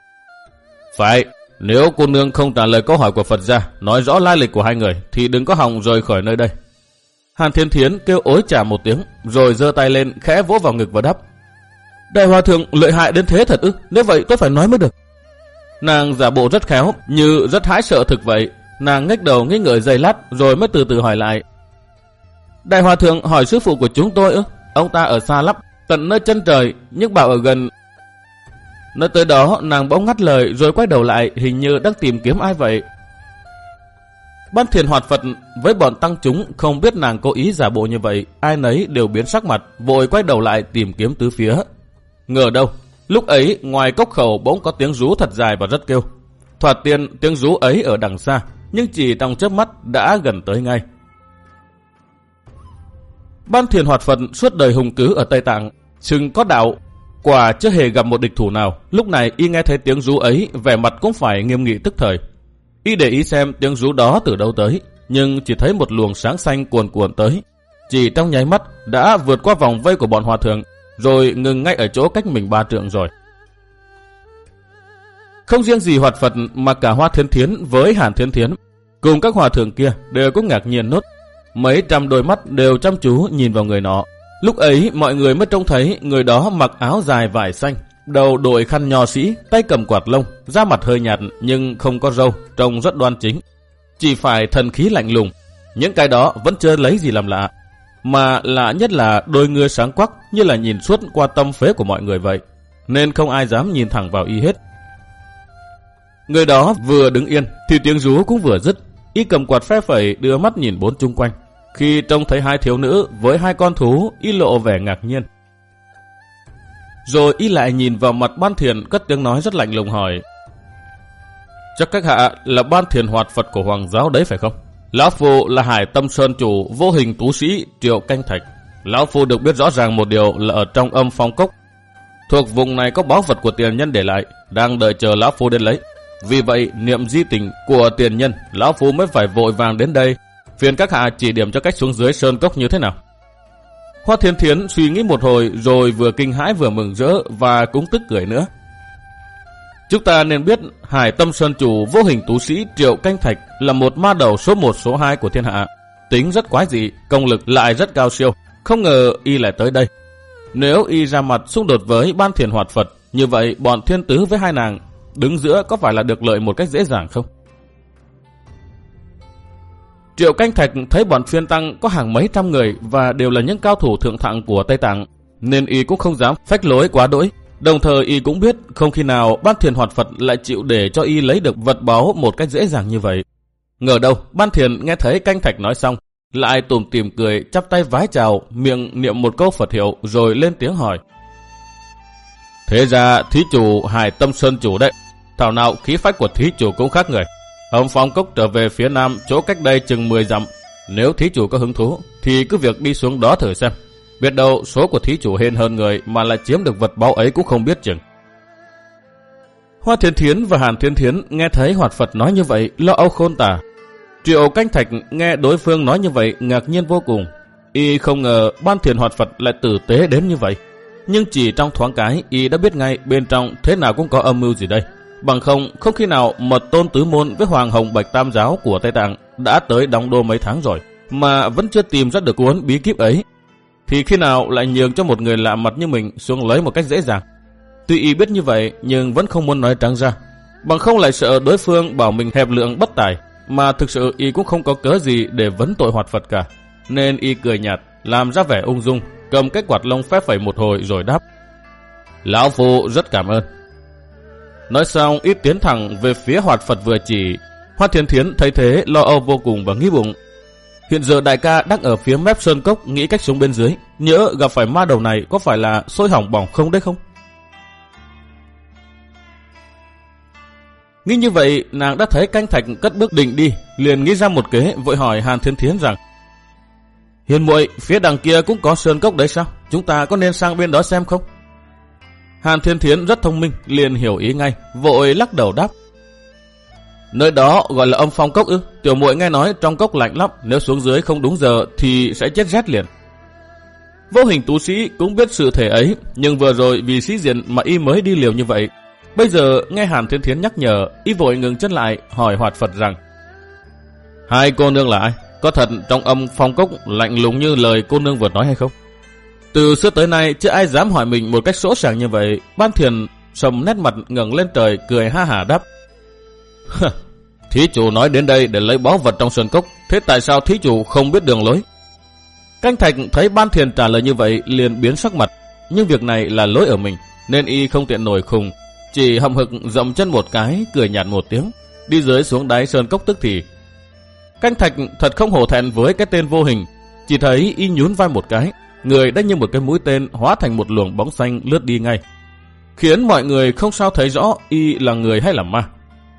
Phải, nếu cô nương không trả lời câu hỏi của Phật gia, nói rõ lai lịch của hai người, thì đừng có hòng rời khỏi nơi đây. Hàn Thiên Thiến kêu ối chà một tiếng, rồi giơ tay lên khẽ vỗ vào ngực và đáp: Đại hòa thượng lợi hại đến thế thật ư? Nếu vậy tôi phải nói mới được. Nàng giả bộ rất khéo, như rất hãi sợ thực vậy. Nàng ngách đầu nghi ngợi giây lát, rồi mới từ từ hỏi lại: Đại hòa thượng hỏi sư phụ của chúng tôi ư? Ông ta ở xa lắm, tận nơi chân trời, nhưng bảo ở gần. Nói tới đó, nàng bỗng ngắt lời rồi quay đầu lại, hình như đang tìm kiếm ai vậy. Ban Thiền Hoạt Phật với bọn tăng chúng không biết nàng cố ý giả bộ như vậy, ai nấy đều biến sắc mặt, vội quay đầu lại tìm kiếm tứ phía. Ngờ đâu, lúc ấy ngoài cốc khẩu bỗng có tiếng rú thật dài và rất kêu. Thoạt tiên tiếng rú ấy ở đằng xa, nhưng chỉ trong chớp mắt đã gần tới ngay. Ban Thiền Hoạt Phật suốt đời hùng cứ ở Tây Tạng, chừng có đạo, quả chưa hề gặp một địch thủ nào. Lúc này y nghe thấy tiếng rú ấy, vẻ mặt cũng phải nghiêm nghị tức thời. Y để ý xem tiếng rú đó từ đâu tới, nhưng chỉ thấy một luồng sáng xanh cuồn cuộn tới. Chỉ trong nháy mắt đã vượt qua vòng vây của bọn hòa thượng, rồi ngừng ngay ở chỗ cách mình ba trượng rồi. Không riêng gì Hoạt Phật mà cả Hoa Thiên Thiến với Hàn Thiên Thiến cùng các hòa thượng kia đều cũng ngạc nhiên nốt. Mấy trăm đôi mắt đều chăm chú nhìn vào người nọ. Lúc ấy mọi người mới trông thấy người đó mặc áo dài vải xanh, đầu đội khăn nho sĩ, tay cầm quạt lông, da mặt hơi nhạt nhưng không có râu, trông rất đoan chính. Chỉ phải thần khí lạnh lùng. Những cái đó vẫn chưa lấy gì làm lạ, mà lạ nhất là đôi ngươi sáng quắc như là nhìn suốt qua tâm phế của mọi người vậy, nên không ai dám nhìn thẳng vào y hết. Người đó vừa đứng yên thì tiếng rú cũng vừa dứt. Y cầm quạt phe phẩy đưa mắt nhìn bốn chung quanh. Khi trông thấy hai thiếu nữ với hai con thú, y lộ vẻ ngạc nhiên. Rồi y lại nhìn vào mặt Ban Thiền, cất tiếng nói rất lạnh lùng hỏi: chắc các hạ là Ban Thiền Hoạt Phật của Hoàng giáo đấy phải không? Lão Phu là Hải Tâm Sơn chủ vô hình tú sĩ Triệu Canh Thạch. Lão Phu được biết rõ ràng một điều là ở trong Âm Phong Cốc, thuộc vùng này có báu vật của tiền nhân để lại, đang đợi chờ Lão Phu đến lấy. Vì vậy niệm di tình của tiền nhân, Lão Phu mới phải vội vàng đến đây. Phiền các hạ chỉ điểm cho cách xuống dưới sơn cốc như thế nào. Hoa Thiên Thiến suy nghĩ một hồi rồi vừa kinh hãi vừa mừng rỡ và cũng tức cười nữa. Chúng ta nên biết Hải Tâm Sơn chủ vô hình tú sĩ Triệu Canh Thạch là một ma đầu số một số hai của thiên hạ, tính rất quái dị, công lực lại rất cao siêu. Không ngờ y lại tới đây. Nếu y ra mặt xung đột với Ban Thiền Hoạt Phật, như vậy bọn thiên tứ với hai nàng đứng giữa có phải là được lợi một cách dễ dàng không? Triệu Canh Thạch thấy bọn phiên tăng có hàng mấy trăm người và đều là những cao thủ thượng thặng của Tây Tạng, nên y cũng không dám phách lối quá đỗi. Đồng thời y cũng biết không khi nào Ban Thiền Hoạt Phật lại chịu để cho y lấy được vật báu một cách dễ dàng như vậy. Ngờ đâu Ban Thiền nghe thấy Canh Thạch nói xong, lại tủm tỉm cười, chắp tay vái chào, miệng niệm một câu Phật hiệu rồi lên tiếng hỏi: thế ra thí chủ Hải Tâm Sơn chủ đấy, thảo nào khí phách của thí chủ cũng khác người. Âm Phong Cốc trở về phía nam, chỗ cách đây chừng mười dặm. Nếu thí chủ có hứng thú thì cứ việc đi xuống đó thử xem. Biết đâu số của thí chủ hên hơn người mà lại chiếm được vật báu ấy cũng không biết chừng. Hoa Thiên Thiến và Hàn Thiên Thiến nghe thấy Hoạt Phật nói như vậy lo âu khôn tả. Triệu Canh Thạch nghe đối phương nói như vậy ngạc nhiên vô cùng. Y không ngờ Ban Thiền Hoạt Phật lại tử tế đến như vậy. Nhưng chỉ trong thoáng cái y đã biết ngay bên trong thế nào cũng có âm mưu gì đây. Bằng không, không khi nào Mật Tôn Tứ Môn với Hoàng Hồng Bạch Tam Giáo của Tây Tạng đã tới đóng đô mấy tháng rồi mà vẫn chưa tìm ra được cuốn bí kíp ấy, thì khi nào lại nhường cho một người lạ mặt như mình xuống lấy một cách dễ dàng. Tuy y biết như vậy nhưng vẫn không muốn nói trắng ra, bằng không lại sợ đối phương bảo mình hẹp lượng bất tài, mà thực sự y cũng không có cớ gì để vấn tội Hoạt Phật cả. Nên y cười nhạt, làm ra vẻ ung dung, cầm cái quạt lông phép phẩy một hồi rồi đáp: Lão Phu rất cảm ơn. Nói xong y tiến thẳng về phía Hoạt Phật vừa chỉ. Hoa Thiên Thiến thấy thế lo âu vô cùng và nghĩ bụng: hiện giờ đại ca đang ở phía mép sơn cốc nghĩ cách xuống bên dưới, nhỡ gặp phải ma đầu này có phải là sôi hỏng bỏng không đấy không? Nghĩ như vậy, nàng đã thấy Canh Thạch cất bước định đi, liền nghĩ ra một kế, vội hỏi Hàn Thiên Thiến rằng: Hiền muội, phía đằng kia cũng có sơn cốc đấy sao? Chúng ta có nên sang bên đó xem không? Hàn Thiên Thiến rất thông minh, liền hiểu ý ngay, vội lắc đầu đáp: Nơi đó gọi là Âm Phong Cốc ư? Tiểu muội nghe nói trong cốc lạnh lắm, nếu xuống dưới không đúng giờ thì sẽ chết rét liền. Vô hình tú sĩ cũng biết sự thể ấy, nhưng vừa rồi vì sĩ diện mà y mới đi liều như vậy. Bây giờ nghe Hàn Thiên Thiến nhắc nhở, y vội ngừng chân lại hỏi Hoạt Phật rằng: Hai cô nương là ai? Có thật trong Âm Phong Cốc lạnh lùng như lời cô nương vừa nói hay không? Từ xưa tới nay chưa ai dám hỏi mình một cách sỗ sàng như vậy. Ban Thiền sầm nét mặt ngẩng lên trời cười ha hả đáp: Thí chủ nói đến đây để lấy báu vật trong sơn cốc, thế tại sao thí chủ không biết đường lối? Canh Thạch thấy Ban Thiền trả lời như vậy liền biến sắc mặt, nhưng việc này là lỗi ở mình nên y không tiện nổi khùng, chỉ hậm hực dậm chân một cái, cười nhạt một tiếng, đi dưới xuống đáy sơn cốc tức thì. Canh Thạch thật không hổ thẹn với cái tên vô hình, chỉ thấy y nhún vai một cái, người đã như một cái mũi tên hóa thành một luồng bóng xanh lướt đi ngay, khiến mọi người không sao thấy rõ y là người hay là ma.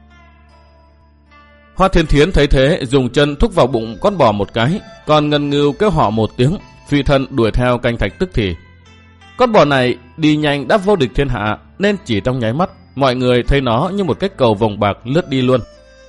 Hoa Thiên Thiến thấy thế dùng chân thúc vào bụng con bò một cái, còn ngần ngừ kêu họ một tiếng, phi thân đuổi theo Canh Thạch tức thì. Con bò này đi nhanh đã vô địch thiên hạ, nên chỉ trong nháy mắt mọi người thấy nó như một cái cầu vồng bạc lướt đi luôn.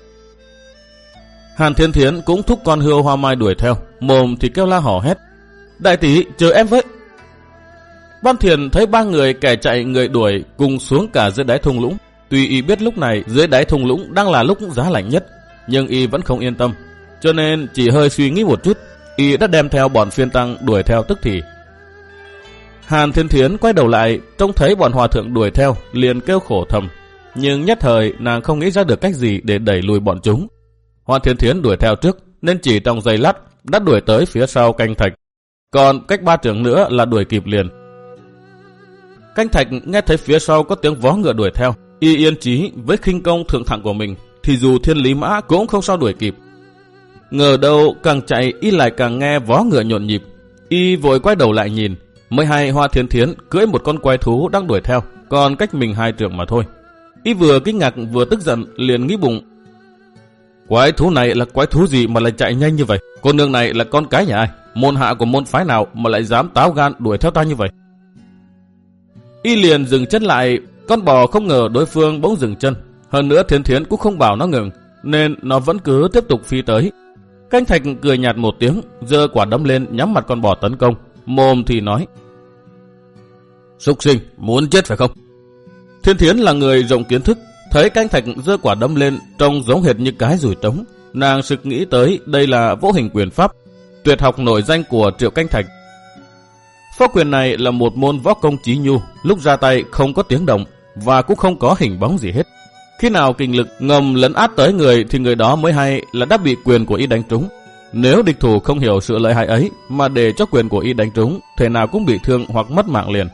Hàn Thiên Thiến cũng thúc con hươu Hoa Mai đuổi theo, mồm thì kêu la hò hét: Đại tỷ chờ em với. Văn Thiền thấy ba người kẻ chạy người đuổi cùng xuống cả dưới đáy thung lũng. Tuy y biết lúc này dưới đáy thung lũng đang là lúc giá lạnh nhất, nhưng y vẫn không yên tâm, cho nên chỉ hơi suy nghĩ một chút, y đã đem theo bọn phiên tăng đuổi theo tức thì. Hàn Thiên Thiến quay đầu lại, trông thấy bọn hòa thượng đuổi theo, liền kêu khổ thầm, nhưng nhất thời nàng không nghĩ ra được cách gì để đẩy lùi bọn chúng. Hàn Thiên Thiến đuổi theo trước, nên chỉ trong giây lát đã đuổi tới phía sau Canh Thạch, còn cách ba trượng nữa là đuổi kịp liền. Canh Thạch nghe thấy phía sau có tiếng vó ngựa đuổi theo, y yên chí với khinh công thượng thặng của mình, thì dù thiên lý mã cũng không sao đuổi kịp. Ngờ đâu càng chạy y lại càng nghe vó ngựa nhộn nhịp, y vội quay đầu lại nhìn, mới hay Hoa Thiên Thiến cưỡi một con quái thú đang đuổi theo, còn cách mình hai trượng mà thôi. Y vừa kinh ngạc vừa tức giận, liền nghĩ bụng, quái thú này là quái thú gì mà lại chạy nhanh như vậy? Cô nương này là con cái nhà ai? Môn hạ của môn phái nào mà lại dám táo gan đuổi theo ta như vậy? Y liền dừng chân lại, con bò không ngờ đối phương bỗng dừng chân. Hơn nữa Thiên Thiến cũng không bảo nó ngừng, nên nó vẫn cứ tiếp tục phi tới. Canh Thạch cười nhạt một tiếng, giơ quả đấm lên nhắm mặt con bò tấn công, mồm thì nói, súc sinh, muốn chết phải không? Thiên Thiến là người rộng kiến thức, thấy Canh Thạch giơ quả đấm lên trông giống hệt như cái dùi trống, nàng sực nghĩ tới đây là Vô Hình Quyền Pháp, tuyệt học nổi danh của Triệu Canh Thạch. Pháp quyền này là một môn võ công chí nhu, lúc ra tay không có tiếng động và cũng không có hình bóng gì hết. Khi nào kinh lực ngầm lấn át tới người thì người đó mới hay là đã bị quyền của y đánh trúng. Nếu địch thủ không hiểu sự lợi hại ấy mà để cho quyền của y đánh trúng, thể nào cũng bị thương hoặc mất mạng liền.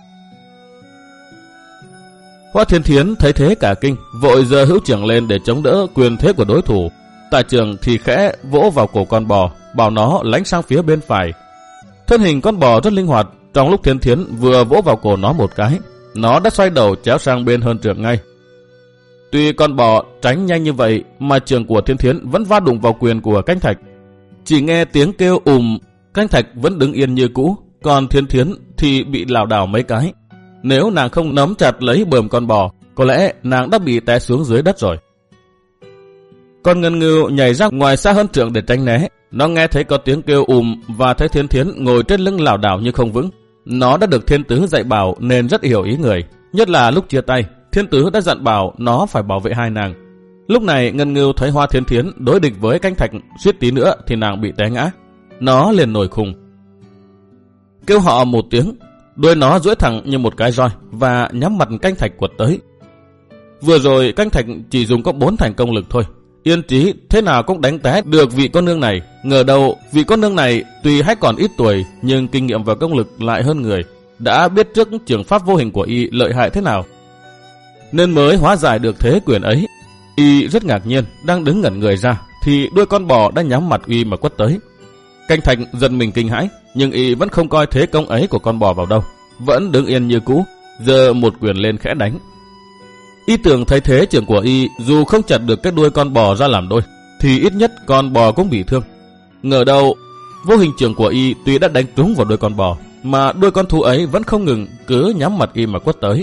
Hoa Thiên Thiến thấy thế cả kinh, vội giơ hữu chưởng lên để chống đỡ quyền thế của đối thủ. Tạ chưởng thì khẽ vỗ vào cổ con bò, bảo nó lánh sang phía bên phải. Thân hình con bò rất linh hoạt, trong lúc Thiên Thiến vừa vỗ vào cổ nó một cái, nó đã xoay đầu chéo sang bên hơn trượng ngay. Tuy con bò tránh nhanh như vậy mà chưởng của Thiên Thiến vẫn va đụng vào quyền của Canh Thạch. Chỉ nghe tiếng kêu ùm, Canh Thạch vẫn đứng yên như cũ, còn Thiên Thiến thì bị lảo đảo mấy cái. Nếu nàng không nắm chặt lấy bờm con bò, có lẽ nàng đã bị té xuống dưới đất rồi. Con ngân ngưu nhảy ra ngoài xa hơn trượng để tránh né. Nó nghe thấy có tiếng kêu ùm và thấy Thiên Thiến ngồi trên lưng lảo đảo như không vững. Nó đã được Thiên Tứ dạy bảo nên rất hiểu ý người. Nhất là lúc chia tay, Thiên Tứ đã dặn bảo nó phải bảo vệ hai nàng. Lúc này ngân ngưu thấy Hoa Thiên Thiến đối địch với Canh Thạch, suýt tí nữa thì nàng bị té ngã. Nó liền nổi khùng, kêu họ một tiếng, đuôi nó duỗi thẳng như một cái roi và nhắm mặt Canh Thạch quật tới. Vừa rồi Canh Thạch chỉ dùng có bốn thành công lực thôi, yên trí thế nào cũng đánh té được vị con nương này. Ngờ đâu vị con nương này tuy hay còn ít tuổi nhưng kinh nghiệm và công lực lại hơn người, đã biết trước trường pháp vô hình của y lợi hại thế nào, nên mới hóa giải được thế quyền ấy. Y rất ngạc nhiên, đang đứng ngẩn người ra thì đuôi con bò đã nhắm mặt y mà quất tới. Canh Thạch giật mình kinh hãi, nhưng y vẫn không coi thế công ấy của con bò vào đâu, vẫn đứng yên như cũ, giơ một quyền lên khẽ đánh. Y tưởng thấy thế trưởng của y dù không chặt được cái đuôi con bò ra làm đôi, thì ít nhất con bò cũng bị thương. Ngờ đâu vô hình trưởng của y tuy đã đánh trúng vào đuôi con bò, mà đuôi con thú ấy vẫn không ngừng, cứ nhắm mặt y mà quất tới.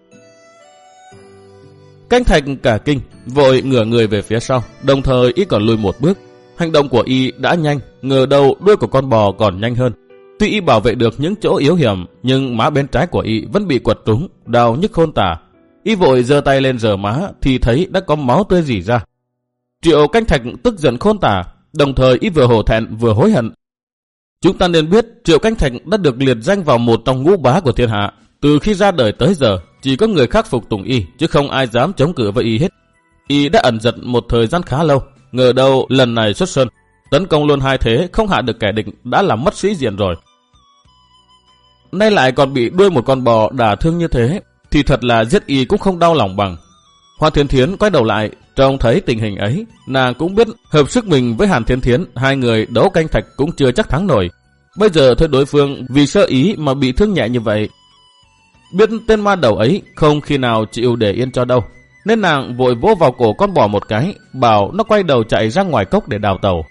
Canh Thạch cả kinh, vội ngửa người về phía sau, đồng thời y còn lùi một bước. Hành động của y đã nhanh, ngờ đâu đuôi của con bò còn nhanh hơn. Tuy y bảo vệ được những chỗ yếu hiểm, nhưng má bên trái của y vẫn bị quật trúng, đau nhức khôn tả. Y vội giơ tay lên rờ má thì thấy đã có máu tươi rỉ ra. Triệu Canh Thạch tức giận khôn tả, đồng thời y vừa hổ thẹn vừa hối hận. Chúng ta nên biết Triệu Canh Thạch đã được liệt danh vào một trong ngũ bá của thiên hạ. Từ khi ra đời tới giờ, chỉ có người khác phục tùng y, chứ không ai dám chống cự với y hết. Y đã ẩn giật một thời gian khá lâu, ngờ đâu lần này xuất sơn, tấn công luôn hai thế không hạ được kẻ địch đã làm mất sĩ diện rồi. Nay lại còn bị đuôi một con bò đả thương như thế, thì thật là giết y cũng không đau lòng bằng. Hoa Thiên Thiến quay đầu lại, trông thấy tình hình ấy, nàng cũng biết hợp sức mình với Hàn Thiên Thiến, hai người đấu Canh Thạch cũng chưa chắc thắng nổi. Bây giờ thấy đối phương vì sơ ý mà bị thương nhẹ như vậy, biết tên ma đầu ấy không khi nào chịu để yên cho đâu, nên nàng vội vỗ vào cổ con bò một cái, bảo nó quay đầu chạy ra ngoài cốc để đào tẩu.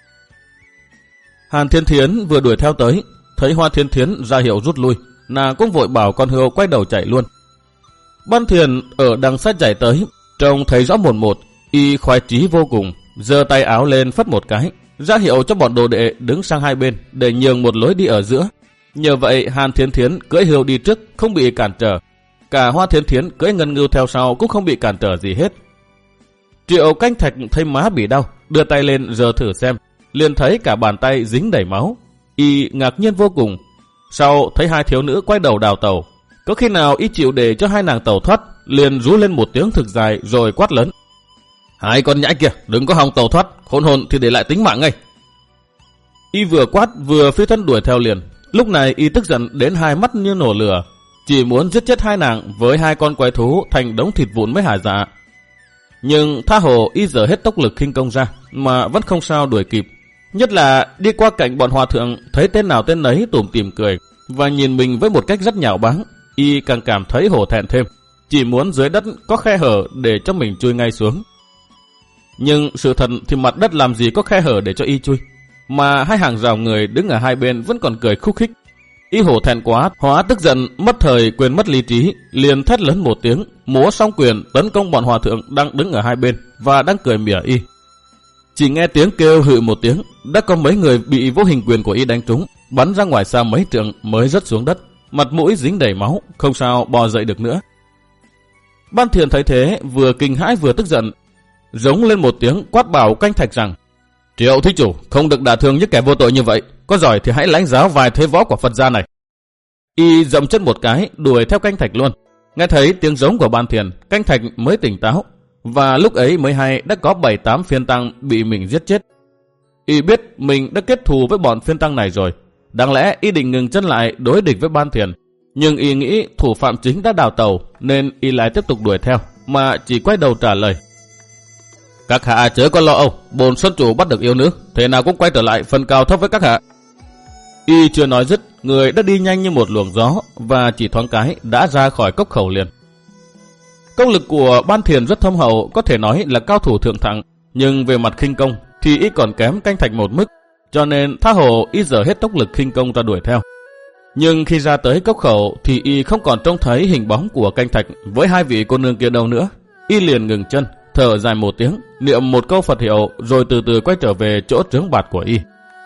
Hàn Thiên Thiến vừa đuổi theo tới, thấy Hoa Thiên Thiến ra hiệu rút lui, nàng cũng vội bảo con hươu quay đầu chạy luôn. Ban Thiền ở đằng sát chạy tới, trông thấy rõ một một, y khoái chí vô cùng, giơ tay áo lên phất một cái, ra hiệu cho bọn đồ đệ đứng sang hai bên để nhường một lối đi ở giữa. Nhờ vậy Hàn Thiến Thiến cưỡi hươu đi trước không bị cản trở. Cả Hoa Thiến Thiến cưỡi ngân ngưu theo sau cũng không bị cản trở gì hết. Triệu Canh Thạch thấy má bị đau, đưa tay lên giơ thử xem, liền thấy cả bàn tay dính đầy máu. Y ngạc nhiên vô cùng. Sau thấy hai thiếu nữ quay đầu đào tẩu. Có khi nào y chịu để cho hai nàng tẩu thoát, liền rú lên một tiếng thực dài rồi quát lớn: "Hai con nhãi kia, đừng có hòng tẩu thoát, hỗn hồn thì để lại tính mạng ngay." Y vừa quát vừa phi thân đuổi theo liền. Lúc này y tức giận đến hai mắt như nổ lửa, chỉ muốn giết chết hai nàng với hai con quái thú thành đống thịt vụn mới hả dạ. Nhưng tha hồ y dở hết tốc lực khinh công ra mà vẫn không sao đuổi kịp. Nhất là đi qua cạnh bọn hòa thượng, thấy tên nào tên nấy tủm tỉm cười và nhìn mình với một cách rất nhạo báng, y càng cảm thấy hổ thẹn thêm, chỉ muốn dưới đất có khe hở để cho mình chui ngay xuống. Nhưng sự thật thì mặt đất làm gì có khe hở để cho y chui, mà hai hàng rào người đứng ở hai bên vẫn còn cười khúc khích. Y hổ thẹn quá, hóa tức giận, mất thời quên mất lý trí, liền thét lớn một tiếng, múa song quyền tấn công bọn hòa thượng đang đứng ở hai bên và đang cười mỉa y. Chỉ nghe tiếng kêu hự một tiếng, đã có mấy người bị vô hình quyền của y đánh trúng, bắn ra ngoài xa mấy trượng mới rớt xuống đất, mặt mũi dính đầy máu, không sao bò dậy được nữa. Ban Thiền thấy thế, vừa kinh hãi vừa tức giận, giống lên một tiếng quát bảo Canh Thạch rằng: "Triệu thí chủ, không được đả thương những kẻ vô tội như vậy, có giỏi thì hãy lãnh giáo vài thế võ của Phật gia này." Y dậm chân một cái, đuổi theo Canh Thạch luôn. Nghe thấy tiếng giống của Ban Thiền, Canh Thạch mới tỉnh táo, và lúc ấy mới hay đã có bảy tám phiên tăng bị mình giết chết. Y biết mình đã kết thù với bọn phiên tăng này rồi, đáng lẽ y định ngừng chân lại đối địch với Ban Thiền, nhưng y nghĩ thủ phạm chính đã đào tẩu nên y lại tiếp tục đuổi theo, mà chỉ quay đầu trả lời: "Các hạ chớ có lo âu, bổn xuất chủ bắt được yêu nữ, thế nào cũng quay trở lại phần cao thấp với các hạ." Y chưa nói dứt, người đã đi nhanh như một luồng gió và chỉ thoáng cái đã ra khỏi cốc khẩu liền. Công lực của Ban Thiền rất thâm hậu, có thể nói là cao thủ thượng thặng, nhưng về mặt khinh công thì y còn kém Canh Thạch một mức, cho nên tha hồ y dở hết tốc lực khinh công ra đuổi theo. Nhưng khi ra tới cốc khẩu thì y không còn trông thấy hình bóng của Canh Thạch với hai vị cô nương kia đâu nữa. Y liền ngừng chân, thở dài một tiếng, niệm một câu Phật hiệu rồi từ từ quay trở về chỗ trướng bạt của y.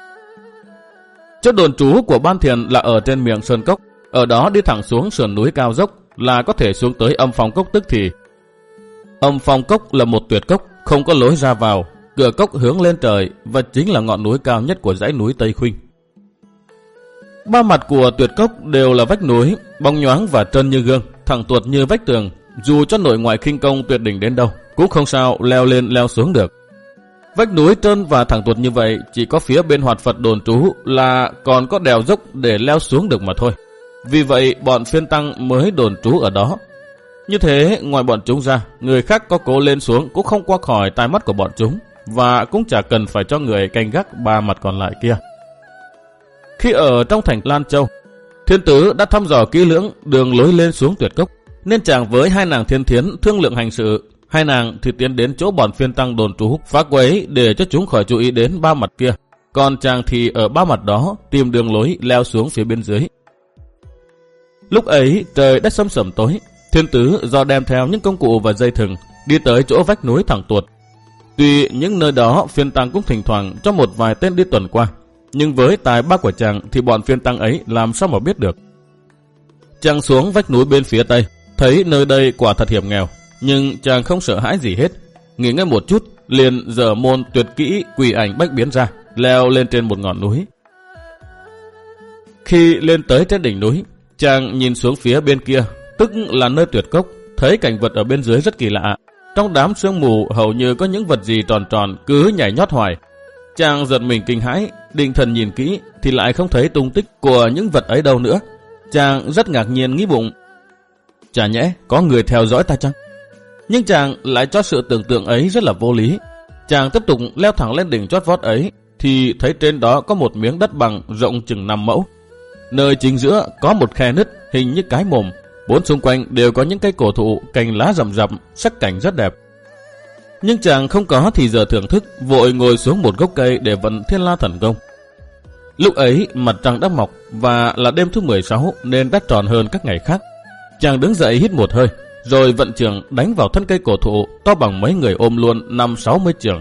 Chỗ đồn trú của Ban Thiền là ở trên miệng sơn cốc, ở đó đi thẳng xuống sườn núi cao dốc là có thể xuống tới Âm Phong Cốc tức thì. Âm Phong Cốc là một tuyệt cốc, không có lối ra vào, cửa cốc hướng lên trời và chính là ngọn núi cao nhất của dãy núi Tây Khuynh. Ba mặt của tuyệt cốc đều là vách núi, bóng nhoáng và trơn như gương, thẳng tuột như vách tường, dù cho nội ngoại khinh công tuyệt đỉnh đến đâu cũng không sao leo lên leo xuống được. Vách núi trơn và thẳng tuột như vậy, chỉ có phía bên Hoạt Phật đồn trú là còn có đèo dốc để leo xuống được mà thôi. Vì vậy bọn phiên tăng mới đồn trú ở đó. Như thế, ngoài bọn chúng ra, người khác có cố lên xuống cũng không qua khỏi tai mắt của bọn chúng, và cũng chả cần phải cho người canh gác ba mặt còn lại kia. Khi ở trong thành Lan Châu, Thiên Tứ đã thăm dò kỹ lưỡng đường lối lên xuống tuyệt cốc, nên chàng với hai nàng Thiên Thiến thương lượng hành sự. Hai nàng thì tiến đến chỗ bọn phiên tăng đồn trú phá quấy để cho chúng khỏi chú ý đến ba mặt kia, còn chàng thì ở ba mặt đó tìm đường lối leo xuống phía bên dưới. Lúc ấy trời đã sâm sẩm tối, Thiên Tứ do đem theo những công cụ và dây thừng đi tới chỗ vách núi thẳng tuột. Tuy những nơi đó phiên tăng cũng thỉnh thoảng cho một vài tên đi tuần qua, nhưng với tài ba của chàng thì bọn phiên tăng ấy làm sao mà biết được. Chàng xuống vách núi bên phía tây, thấy nơi đây quả thật hiểm nghèo, nhưng chàng không sợ hãi gì hết. Nghỉ ngơi một chút, liền dở môn tuyệt kỹ quỷ ảnh bách biến ra, leo lên trên một ngọn núi. Khi lên tới trên đỉnh núi, chàng nhìn xuống phía bên kia, tức là nơi tuyệt cốc, thấy cảnh vật ở bên dưới rất kỳ lạ. Trong đám sương mù hầu như có những vật gì tròn tròn cứ nhảy nhót hoài. Chàng giật mình kinh hãi, định thần nhìn kỹ thì lại không thấy tung tích của những vật ấy đâu nữa. Chàng rất ngạc nhiên nghĩ bụng, chả nhẽ có người theo dõi ta chăng? Nhưng chàng lại cho sự tưởng tượng ấy rất là vô lý. Chàng tiếp tục leo thẳng lên đỉnh chót vót ấy thì thấy trên đó có một miếng đất bằng rộng chừng năm mẫu. Nơi chính giữa có một khe nứt hình như cái mồm, bốn xung quanh đều có những cây cổ thụ cành lá rậm rậm, sắc cảnh rất đẹp. Nhưng chàng không có thì giờ thưởng thức, vội ngồi xuống một gốc cây để vận Thiên La thần công. Lúc ấy mặt trăng đã mọc và là đêm thứ mười sáu nên đã tròn hơn các ngày khác. Chàng đứng dậy hít một hơi, rồi vận trường đánh vào thân cây cổ thụ to bằng mấy người ôm luôn năm sáu mươi trường.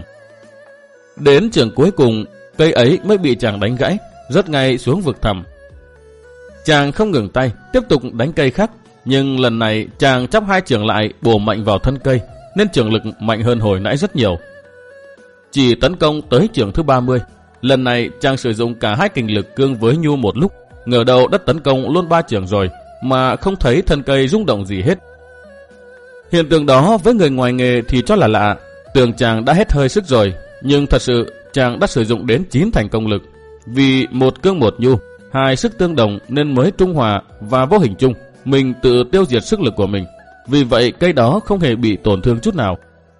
Đến trường cuối cùng, cây ấy mới bị chàng đánh gãy, rớt ngay xuống vực thẳm. Chàng không ngừng tay, tiếp tục đánh cây khác, nhưng lần này chàng chắp hai chưởng lại bổ mạnh vào thân cây, nên chưởng lực mạnh hơn hồi nãy rất nhiều. Chỉ tấn công tới chưởng thứ ba mươi, lần này chàng sử dụng cả hai kình lực cương với nhu một lúc, ngờ đầu đất tấn công luôn ba chưởng rồi mà không thấy thân cây rung động gì hết. Hiện tượng đó với người ngoài nghề thì cho là lạ, tưởng chàng đã hết hơi sức rồi, nhưng thật sự chàng đã sử dụng đến chín thành công lực, vì một cương một nhu, hai sức tương đồng nên mới trung hòa và vô hình chung mình tự tiêu diệt sức lực của mình. Vì vậy cây đó không hề bị tổn thương chút nào.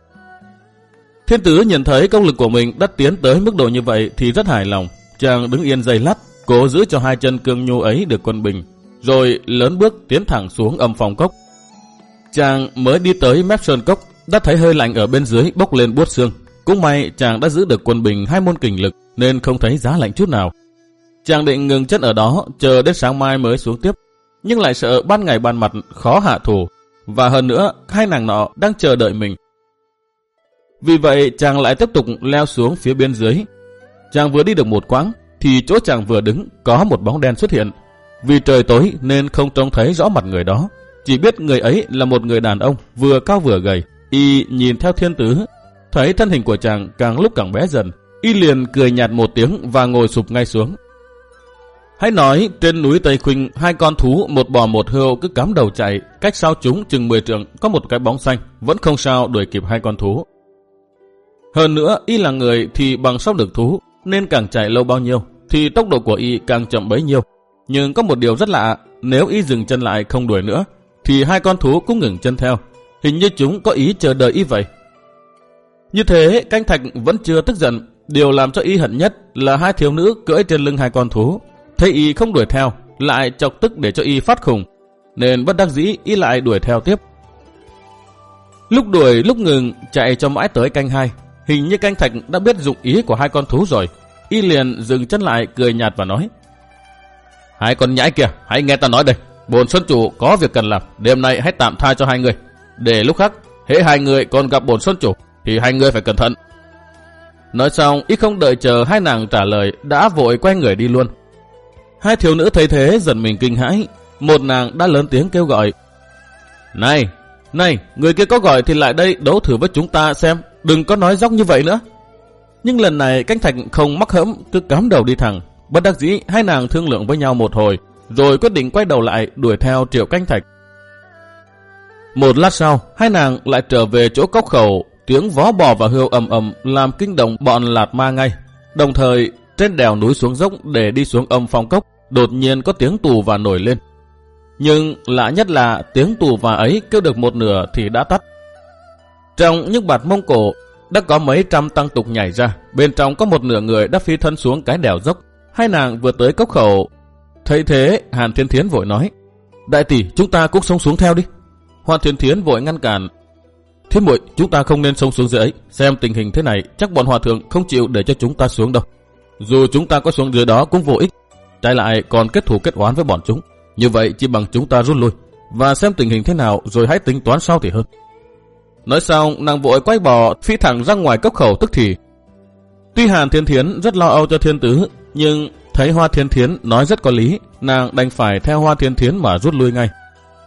Thiên Tứ nhận thấy công lực của mình đã tiến tới mức độ như vậy thì rất hài lòng. Chàng đứng yên giây lát, cố giữ cho hai chân cương nhu ấy được quân bình, rồi lớn bước tiến thẳng xuống âm phong cốc. Chàng mới đi tới mép sơn cốc, đã thấy hơi lạnh ở bên dưới bốc lên buốt xương. Cũng may chàng đã giữ được quân bình hai môn kình lực nên không thấy giá lạnh chút nào. Chàng định ngừng chân ở đó chờ đến sáng mai mới xuống tiếp, nhưng lại sợ ban ngày ban mặt khó hạ thủ, và hơn nữa hai nàng nọ đang chờ đợi mình. Vì vậy chàng lại tiếp tục leo xuống phía bên dưới. Chàng vừa đi được một quãng thì chỗ chàng vừa đứng có một bóng đen xuất hiện. Vì trời tối nên không trông thấy rõ mặt người đó, chỉ biết người ấy là một người đàn ông vừa cao vừa gầy. Y nhìn theo Thiên Tứ, thấy thân hình của chàng càng lúc càng bé dần, y liền cười nhạt một tiếng và ngồi sụp ngay xuống. Hãy nói trên núi Tây Khuynh, hai con thú một bò một hươu cứ cắm đầu chạy, cách sau chúng chừng mười trượng có một cái bóng xanh, vẫn không sao đuổi kịp hai con thú. Hơn nữa y là người thì bằng sóc được thú, nên càng chạy lâu bao nhiêu thì tốc độ của y càng chậm bấy nhiêu. Nhưng có một điều rất lạ, nếu y dừng chân lại không đuổi nữa thì hai con thú cũng ngừng chân theo, hình như chúng có ý chờ đợi y vậy. Như thế Canh Thạch vẫn chưa tức giận. Điều làm cho y hận nhất là hai thiếu nữ cưỡi trên lưng hai con thú, thấy y không đuổi theo lại chọc tức để cho y phát khùng, nên bất đắc dĩ y lại đuổi theo tiếp. Lúc đuổi lúc ngừng, chạy cho mãi tới canh hai, hình như Canh Thạch đã biết dụng ý của hai con thú rồi. Y liền dừng chân lại cười nhạt và nói: Hai con nhãi kìa, hãy nghe ta nói đây. Bổn Sơn Chủ có việc cần làm, đêm nay hãy tạm tha cho hai người, để lúc khác hễ hai người còn gặp Bổn Sơn Chủ thì hai người phải cẩn thận. Nói xong y không đợi chờ hai nàng trả lời đã vội quay người đi luôn. Hai thiếu nữ thấy thế giật mình kinh hãi. Một nàng đã lớn tiếng kêu gọi: Này, này, người kia có gọi thì lại đây đấu thử với chúng ta xem, đừng có nói dóc như vậy nữa. Nhưng lần này Canh Thạch không mắc hẫm, cứ cắm đầu đi thẳng. Bất đắc dĩ hai nàng thương lượng với nhau một hồi, rồi quyết định quay đầu lại đuổi theo Triệu Canh Thạch. Một lát sau, hai nàng lại trở về chỗ cốc khẩu. Tiếng vó bò và hươu ầm ầm làm kinh động bọn Lạt Ma ngay. Đồng thời trên đèo núi xuống dốc để đi xuống âm phong cốc, đột nhiên có tiếng tù và nổi lên. Nhưng lạ nhất là tiếng tù và ấy kêu được một nửa thì đã tắt. Trong những bạt Mông Cổ đã có mấy trăm tăng tục nhảy ra, bên trong có một nửa người đã phi thân xuống cái đèo dốc. Hai nàng vừa tới cốc khẩu, thấy thế Hàn Thiên Thiến vội nói: Đại tỷ, chúng ta cũng xông xuống theo đi. Hoàn Thiên Thiến vội ngăn cản: Thiên muội, chúng ta không nên xông xuống dưới ấy, xem tình hình thế này chắc bọn hòa thượng không chịu để cho chúng ta xuống đâu. Dù chúng ta có xuống dưới đó cũng vô ích, trái lại còn kết thù kết oán với bọn chúng. Như vậy chỉ bằng chúng ta rút lui và xem tình hình thế nào rồi hãy tính toán sau thì hơn. Nói xong nàng vội quay bò phi thẳng ra ngoài cốc khẩu tức thì. Tuy Hàn Thiên Thiến rất lo âu cho Thiên Tứ, nhưng thấy Hoa Thiên Thiến nói rất có lý, nàng đành phải theo Hoa Thiên Thiến mà rút lui ngay.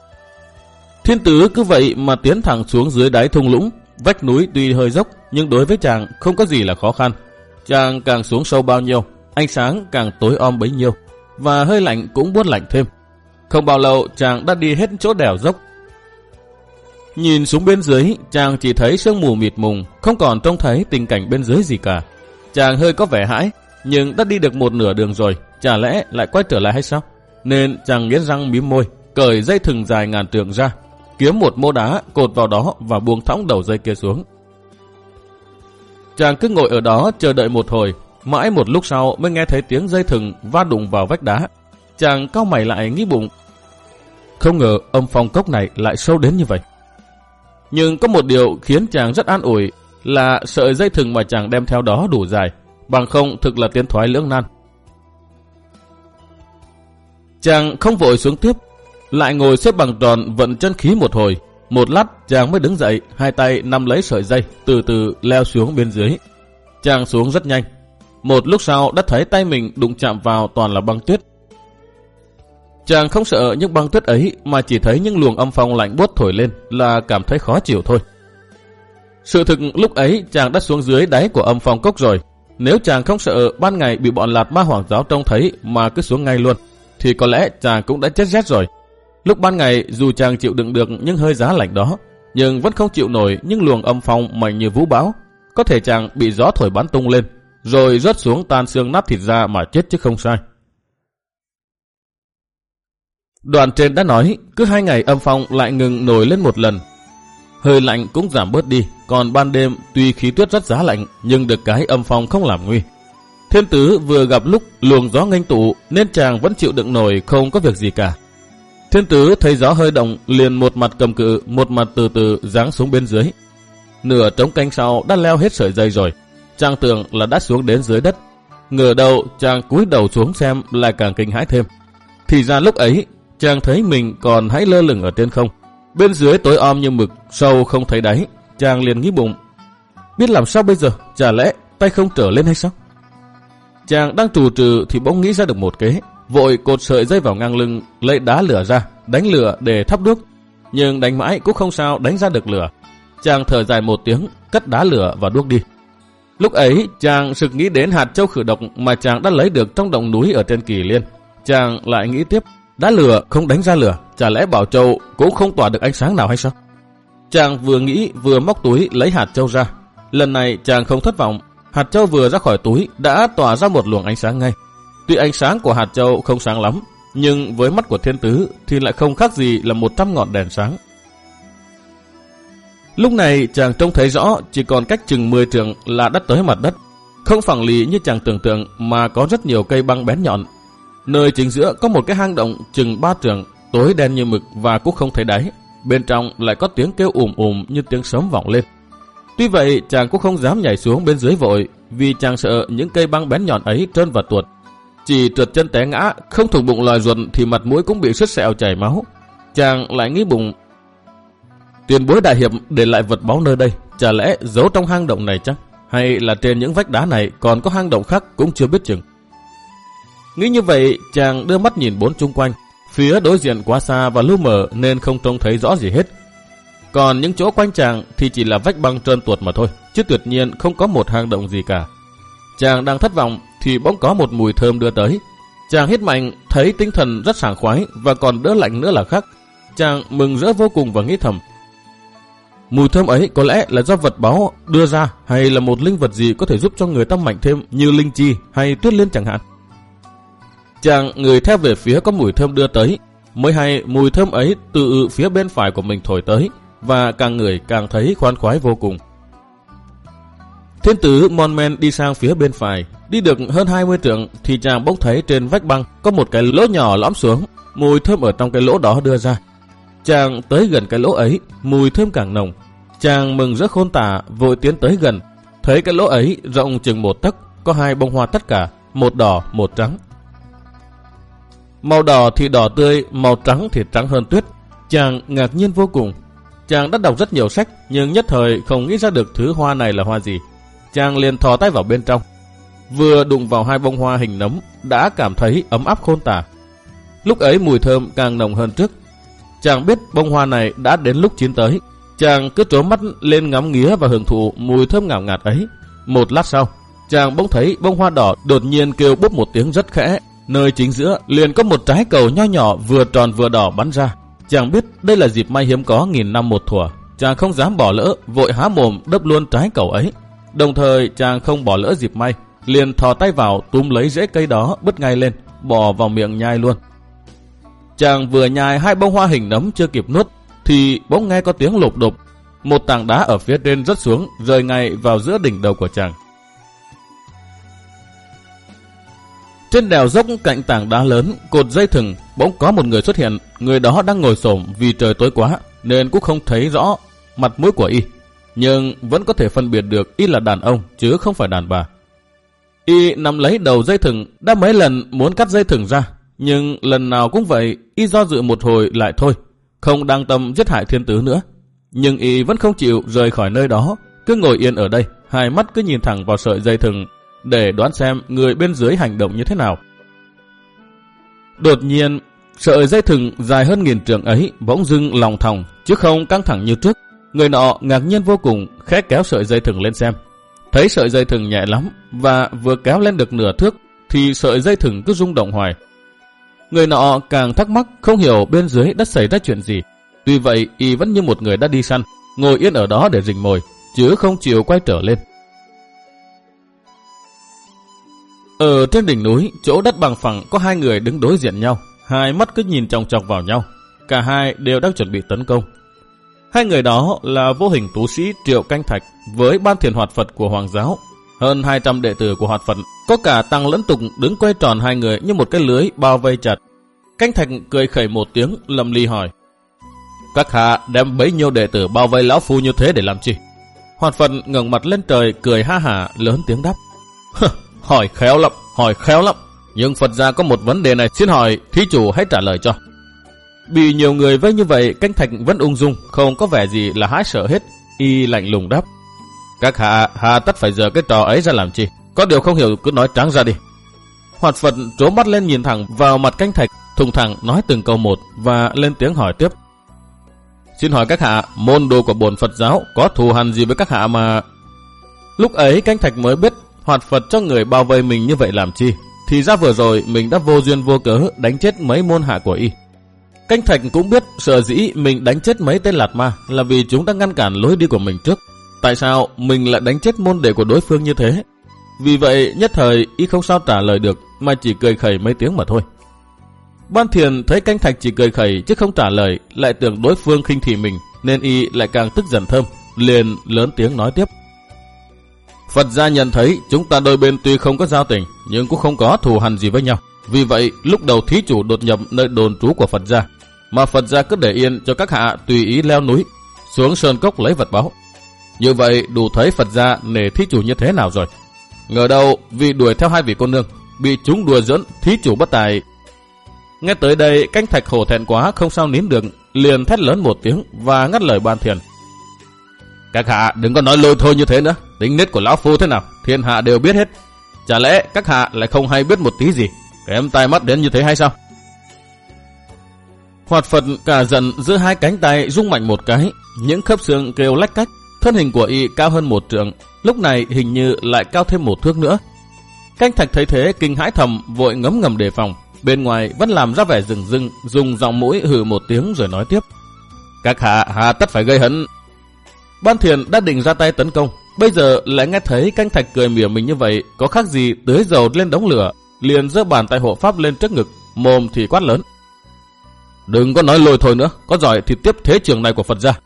Thiên Tứ cứ vậy mà tiến thẳng xuống dưới đáy thung lũng. Vách núi tuy hơi dốc nhưng đối với chàng không có gì là khó khăn. Chàng càng xuống sâu bao nhiêu, ánh sáng càng tối om bấy nhiêu, và hơi lạnh cũng buốt lạnh thêm. Không bao lâu chàng đã đi hết chỗ đèo dốc. Nhìn xuống bên dưới, chàng chỉ thấy sương mù mịt mùng, không còn trông thấy tình cảnh bên dưới gì cả. Chàng hơi có vẻ hãi, nhưng đã đi được một nửa đường rồi, chả lẽ lại quay trở lại hay sao? Nên chàng nghiến răng mím môi, cởi dây thừng dài ngàn trượng ra, kiếm một mô đá cột vào đó và buông thõng đầu dây kia xuống. Chàng cứ ngồi ở đó chờ đợi một hồi, mãi một lúc sau mới nghe thấy tiếng dây thừng va đụng vào vách đá. Chàng cau mày lại nghĩ bụng, không ngờ âm phong cốc này lại sâu đến như vậy. Nhưng có một điều khiến chàng rất an ủi là sợi dây thừng mà chàng đem theo đó đủ dài, bằng không thực là tiến thoái lưỡng nan. Chàng không vội xuống tiếp, lại ngồi xếp bằng tròn vận chân khí một hồi. Một lát chàng mới đứng dậy, hai tay nắm lấy sợi dây, từ từ leo xuống bên dưới. Chàng xuống rất nhanh. Một lúc sau đã thấy tay mình đụng chạm vào toàn là băng tuyết. Chàng không sợ những băng tuyết ấy mà chỉ thấy những luồng âm phong lạnh buốt thổi lên là cảm thấy khó chịu thôi. Sự thực lúc ấy chàng đã xuống dưới đáy của âm phong cốc rồi. Nếu chàng không sợ ban ngày bị bọn Lạt Ma Hoàng giáo trông thấy mà cứ xuống ngay luôn, thì có lẽ chàng cũng đã chết rét rồi. Lúc ban ngày dù chàng chịu đựng được những hơi giá lạnh đó, nhưng vẫn không chịu nổi những luồng âm phong mạnh như vũ bão. Có thể chàng bị gió thổi bắn tung lên, rồi rớt xuống tan xương nát thịt ra mà chết chứ không sai. Đoạn trên đã nói, cứ hai ngày âm phong lại ngừng nổi lên một lần. Hơi lạnh cũng giảm bớt đi, còn ban đêm tuy khí tuyết rất giá lạnh, nhưng được cái âm phong không làm nguy. Thiên Tứ vừa gặp lúc luồng gió nghênh tụ nên chàng vẫn chịu đựng nổi, không có việc gì cả. Thiên Tứ thấy gió hơi động, liền một mặt cầm cự, một mặt từ từ giáng xuống bên dưới. Nửa trống canh sau đã leo hết sợi dây rồi, chàng tưởng là đã xuống đến dưới đất. Ngờ đầu chàng cúi đầu xuống xem lại càng kinh hãi thêm. Thì ra lúc ấy chàng thấy mình còn hãy lơ lửng ở trên không. Bên dưới tối om như mực, sâu không thấy đáy. Chàng liền nghĩ bụng, biết làm sao bây giờ, chả lẽ tay không trở lên hay sao? Chàng đang trù trừ thì bỗng nghĩ ra được một kế, vội cột sợi dây vào ngang lưng, lấy đá lửa ra, đánh lửa để thắp đuốc. Nhưng đánh mãi cũng không sao đánh ra được lửa. Chàng thở dài một tiếng, cất đá lửa và đuốc đi. Lúc ấy chàng sực nghĩ đến hạt châu khử độc mà chàng đã lấy được trong động núi ở trên Kỳ Liên. Chàng lại nghĩ tiếp, đá lửa không đánh ra lửa, chả lẽ bảo châu cũng không tỏa được ánh sáng nào hay sao? Chàng vừa nghĩ vừa móc túi lấy hạt châu ra. Lần này chàng không thất vọng, hạt châu vừa ra khỏi túi đã tỏa ra một luồng ánh sáng ngay. Tuy ánh sáng của hạt châu không sáng lắm, nhưng với mắt của Thiên Tứ thì lại không khác gì là một trăm ngọn đèn sáng. Lúc này chàng trông thấy rõ chỉ còn cách chừng mười trượng là đã tới mặt đất. Không phẳng lì như chàng tưởng tượng mà có rất nhiều cây băng bén nhọn. Nơi chính giữa có một cái hang động chừng ba trượng, tối đen như mực và cũng không thấy đáy. Bên trong lại có tiếng kêu ùm ùm như tiếng sấm vọng lên. Tuy vậy chàng cũng không dám nhảy xuống bên dưới vội, vì chàng sợ những cây băng bén nhọn ấy trơn và tuột. Chỉ trượt chân té ngã, không thủng bụng lòi ruột thì mặt mũi cũng bị sứt sẹo chảy máu. Chàng lại nghĩ bụng, tiền bối đại hiệp để lại vật báu nơi đây, chả lẽ giấu trong hang động này chắc? Hay là trên những vách đá này còn có hang động khác cũng chưa biết chừng. Nghĩ như vậy, chàng đưa mắt nhìn bốn chung quanh. Phía đối diện quá xa và lu mờ nên không trông thấy rõ gì hết. Còn những chỗ quanh chàng thì chỉ là vách băng trơn tuột mà thôi, chứ tuyệt nhiên không có một hang động gì cả. Chàng đang thất vọng thì bỗng có một mùi thơm đưa tới. Chàng hít mạnh, thấy tinh thần rất sảng khoái và còn đỡ lạnh nữa là khác. Chàng mừng rỡ vô cùng và nghĩ thầm, mùi thơm ấy có lẽ là do vật báu đưa ra, hay là một linh vật gì có thể giúp cho người ta mạnh thêm, như linh chi hay tuyết liên chẳng hạn. Chàng người theo về phía có mùi thơm đưa tới, mới hay mùi thơm ấy từ phía bên phải của mình thổi tới, và càng người càng thấy khoan khoái vô cùng. Thiên Tứ mon men đi sang phía bên phải, đi được hơn hai mươi trượng thì chàng bỗng thấy trên vách băng có một cái lỗ nhỏ lõm xuống, mùi thơm ở trong cái lỗ đó đưa ra. Chàng tới gần cái lỗ ấy, mùi thơm càng nồng. Chàng mừng rỡ khôn tả, vội tiến tới gần, thấy cái lỗ ấy rộng chừng một tấc, có hai bông hoa tất cả, một đỏ một trắng. Màu đỏ thì đỏ tươi, màu trắng thì trắng hơn tuyết. Chàng ngạc nhiên vô cùng. Chàng đã đọc rất nhiều sách, nhưng nhất thời không nghĩ ra được thứ hoa này là hoa gì. Chàng liền thò tay vào bên trong, vừa đụng vào hai bông hoa hình nấm, đã cảm thấy ấm áp khôn tả. Lúc ấy mùi thơm càng nồng hơn trước. Chàng biết bông hoa này đã đến lúc chín tới. Chàng cứ trố mắt lên ngắm nghía và hưởng thụ mùi thơm ngào ngạt ấy. Một lát sau, chàng bỗng thấy bông hoa đỏ đột nhiên kêu bốp một tiếng rất khẽ. Nơi chính giữa liền có một trái cầu nho nhỏ vừa tròn vừa đỏ bắn ra. Chàng biết đây là dịp may hiếm có nghìn năm một thuở. Chàng không dám bỏ lỡ, vội há mồm đớp luôn trái cầu ấy. Đồng thời chàng không bỏ lỡ dịp may, liền thò tay vào túm lấy rễ cây đó bứt ngay lên, bỏ vào miệng nhai luôn. Chàng vừa nhai hai bông hoa hình nấm chưa kịp nuốt thì bỗng nghe có tiếng lộp đột. Một tảng đá ở phía trên rớt xuống, rơi ngay vào giữa đỉnh đầu của chàng. Trên đèo dốc cạnh tảng đá lớn, cột dây thừng, bỗng có một người xuất hiện. Người đó đang ngồi xổm vì trời tối quá nên cũng không thấy rõ mặt mũi của y, nhưng vẫn có thể phân biệt được y là đàn ông chứ không phải đàn bà. Y nắm lấy đầu dây thừng, đã mấy lần muốn cắt dây thừng ra, nhưng lần nào cũng vậy, y do dự một hồi lại thôi, không đang tâm giết hại Thiên Tứ nữa. Nhưng y vẫn không chịu rời khỏi nơi đó, cứ ngồi yên ở đây, hai mắt cứ nhìn thẳng vào sợi dây thừng để đoán xem người bên dưới hành động như thế nào. Đột nhiên, Sợi dây thừng dài hơn nghìn trượng ấy bỗng dưng lòng thòng, chứ không căng thẳng như trước. Người nọ ngạc nhiên vô cùng, khẽ kéo sợi dây thừng lên xem. Thấy sợi dây thừng nhẹ lắm, và vừa kéo lên được nửa thước, thì sợi dây thừng cứ rung động hoài. Người nọ càng thắc mắc, không hiểu bên dưới đã xảy ra chuyện gì. Tuy vậy, y vẫn như một người đã đi săn, ngồi yên ở đó để rình mồi, chứ không chịu quay trở lên. Ở trên đỉnh núi, chỗ đất bằng phẳng có hai người đứng đối diện nhau, hai mắt cứ nhìn chòng chọc vào nhau. Cả hai đều đang chuẩn bị tấn công. Hai người đó là vô hình tú sĩ Triệu Canh Thạch với ban thiền hoạt Phật của Hoàng giáo. Hơn hai trăm đệ tử của hoạt Phật, có cả tăng lẫn tục đứng quay tròn hai người như một cái lưới bao vây chặt. Canh Thạch cười khẩy một tiếng, lầm ly hỏi: "Các hạ đem bấy nhiêu đệ tử bao vây lão phu như thế để làm chi?" Hoạt Phật ngẩng mặt lên trời cười ha hả, lớn tiếng đáp: "Hỏi khéo lắm, hỏi khéo lắm. Nhưng Phật gia có một vấn đề này, xin hỏi thí chủ hãy trả lời cho." Bị nhiều người vây như vậy, Canh Thạch vẫn ung dung, không có vẻ gì là hãi sợ hết. Y lạnh lùng đáp: "Các hạ hà tất phải giờ cái trò ấy ra làm chi? Có điều không hiểu cứ nói trắng ra đi." Hoạt Phật trố mắt lên nhìn thẳng vào mặt Canh Thạch, thùng thẳng nói từng câu một và lên tiếng hỏi tiếp: "Xin hỏi các hạ, môn đồ của bổn Phật giáo có thù hằn gì với các hạ mà..." Lúc ấy Canh Thạch mới biết Hoạt Phật cho người bao vây mình như vậy làm chi. Thì ra vừa rồi mình đã vô duyên vô cớ đánh chết mấy môn hạ của y. Canh Thạch cũng biết sở dĩ mình đánh chết mấy tên lạt ma là vì chúng đã ngăn cản lối đi của mình trước. Tại sao mình lại đánh chết môn đệ của đối phương như thế? Vì vậy nhất thời y không sao trả lời được, mà chỉ cười khẩy mấy tiếng mà thôi. Ban thiền thấy Canh Thạch chỉ cười khẩy chứ không trả lời, lại tưởng đối phương khinh thị mình, nên y lại càng tức giận thơm, liền lớn tiếng nói tiếp: "Phật gia nhận thấy chúng ta đôi bên tuy không có giao tình, nhưng cũng không có thù hằn gì với nhau. Vì vậy lúc đầu thí chủ đột nhập nơi đồn trú của Phật gia, mà Phật gia cứ để yên cho các hạ tùy ý leo núi xuống sơn cốc lấy vật báu. Như vậy đủ thấy Phật gia nể thí chủ như thế nào rồi. Ngờ đâu vì đuổi theo hai vị cô nương, bị chúng đùa giỡn, thí chủ bất tài." Nghe tới đây, Canh Thạch hổ thẹn quá không sao nín được, liền thét lớn một tiếng và ngắt lời Ban thiền: "Các hạ đừng có nói lôi thôi như thế nữa. Tính nết của lão phu thế nào thiên hạ đều biết hết. Chả lẽ các hạ lại không hay biết một tí gì, kém tai mắt đến như thế hay sao?" Hoạt Phật cả giận, giữa hai cánh tay rung mạnh một cái, những khớp xương kêu lách cách. Thân hình của y cao hơn một trượng, lúc này hình như lại cao thêm một thước nữa. Canh Thạch thấy thế kinh hãi thầm, vội ngấm ngầm đề phòng. Bên ngoài vẫn làm ra vẻ rừng rưng, dùng giọng mũi hừ một tiếng rồi nói tiếp: "Các hạ hà tất phải gây hấn." Ban thiền đã định ra tay tấn công, bây giờ lại nghe thấy Canh Thạch cười mỉa mình như vậy, có khác gì tưới dầu lên đống lửa, liền giơ bàn tay hộ pháp lên trước ngực, mồm thì quát lớn: "Đừng có nói lôi thôi nữa, có giỏi thì tiếp thế trường này của Phật gia."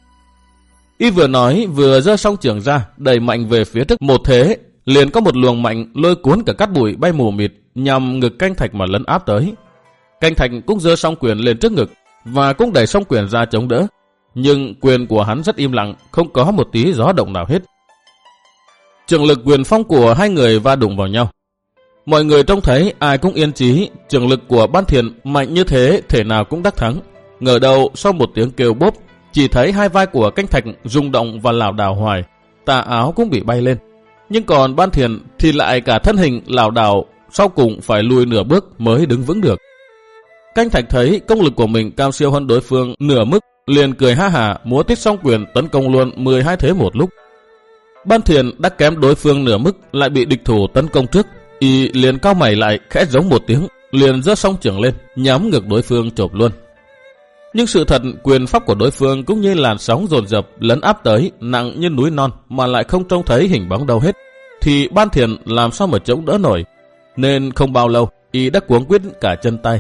Y vừa nói vừa giơ song trường ra, đẩy mạnh về phía trước một thế, liền có một luồng mạnh lôi cuốn cả cát bụi bay mù mịt nhằm ngực Canh Thạch mà lấn áp tới. Canh Thạch cũng giơ song quyền lên trước ngực và cũng đẩy song quyền ra chống đỡ, nhưng quyền của hắn rất im lặng, không có một tí gió động nào hết. Trường lực quyền phong của hai người va đụng vào nhau. Mọi người trông thấy ai cũng yên chí, trường lực của Ban thiền mạnh như thế thể nào cũng đắc thắng. Ngờ đâu sau một tiếng kêu bốp, chỉ thấy hai vai của Canh Thạch rung động và lảo đảo hoài, tà áo cũng bị bay lên. Nhưng còn Ban thiền thì lại cả thân hình lảo đảo, sau cùng phải lùi nửa bước mới đứng vững được. Canh Thạch thấy công lực của mình cao siêu hơn đối phương nửa mức, liền cười ha hả múa tít song quyền tấn công luôn mười hai thế một lúc. Ban thiền đã kém đối phương nửa mức, lại bị địch thủ tấn công trước, y liền cao mày lại khẽ giống một tiếng, liền giơ song trường lên nhắm ngược đối phương chộp luôn. Nhưng sự thật quyền pháp của đối phương cũng như làn sóng dồn dập lấn áp tới, nặng như núi non mà lại không trông thấy hình bóng đâu hết, thì Ban thiền làm sao mà chống đỡ nổi, nên không bao lâu y đã cuống quýt cả chân tay.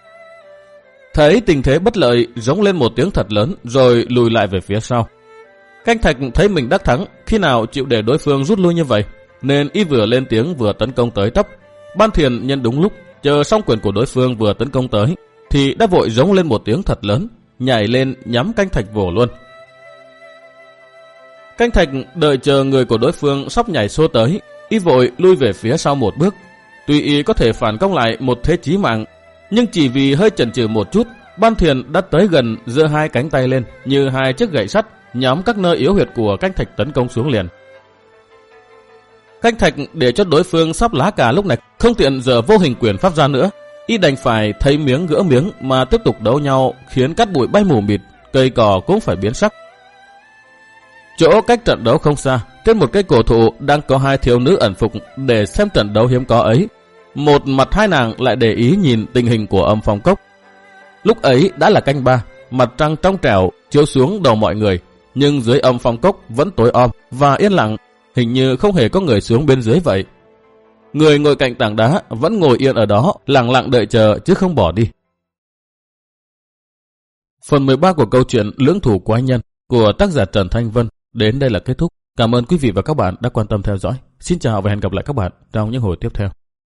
Thấy tình thế bất lợi, giống lên một tiếng thật lớn rồi lùi lại về phía sau. Canh Thạch thấy mình đắc thắng, khi nào chịu để đối phương rút lui như vậy, nên y vừa lên tiếng vừa tấn công tới tấp. Ban thiền nhân đúng lúc chờ xong quyền của đối phương vừa tấn công tới, thì đã vội giống lên một tiếng thật lớn, nhảy lên nhắm Canh Thạch vồ luôn. Canh Thạch đợi chờ người của đối phương sắp nhảy xô tới, y vội lui về phía sau một bước. Tuy y có thể phản công lại một thế chí mạng, nhưng chỉ vì hơi chần chừ một chút, Ban thiền đã tới gần, giơ hai cánh tay lên như hai chiếc gậy sắt nhắm các nơi yếu huyệt của Canh Thạch tấn công xuống liền. Canh Thạch để cho đối phương sắp lá cà lúc này, không tiện giờ vô hình quyền pháp ra nữa, Y đành phải thấy miếng gỡ miếng mà tiếp tục đấu nhau, khiến cát bụi bay mù mịt, cây cỏ cũng phải biến sắc. Chỗ cách trận đấu không xa, trên một cây cổ thụ đang có hai thiếu nữ ẩn phục để xem trận đấu hiếm có ấy. Một mặt hai nàng lại để ý nhìn tình hình của Âm Phong Cốc. Lúc ấy đã là canh ba, mặt trăng trong trẻo chiếu xuống đầu mọi người, nhưng dưới Âm Phong Cốc vẫn tối om và yên lặng, hình như không hề có người xuống bên dưới vậy. Người ngồi cạnh tảng đá vẫn ngồi yên ở đó, lặng lặng đợi chờ chứ không bỏ đi. Phần mười ba của câu chuyện Lưỡng Thủ Quái Nhân của tác giả Trần Thanh Vân đến đây là kết thúc. Cảm ơn quý vị và các bạn đã quan tâm theo dõi. Xin chào và hẹn gặp lại các bạn trong những hồi tiếp theo.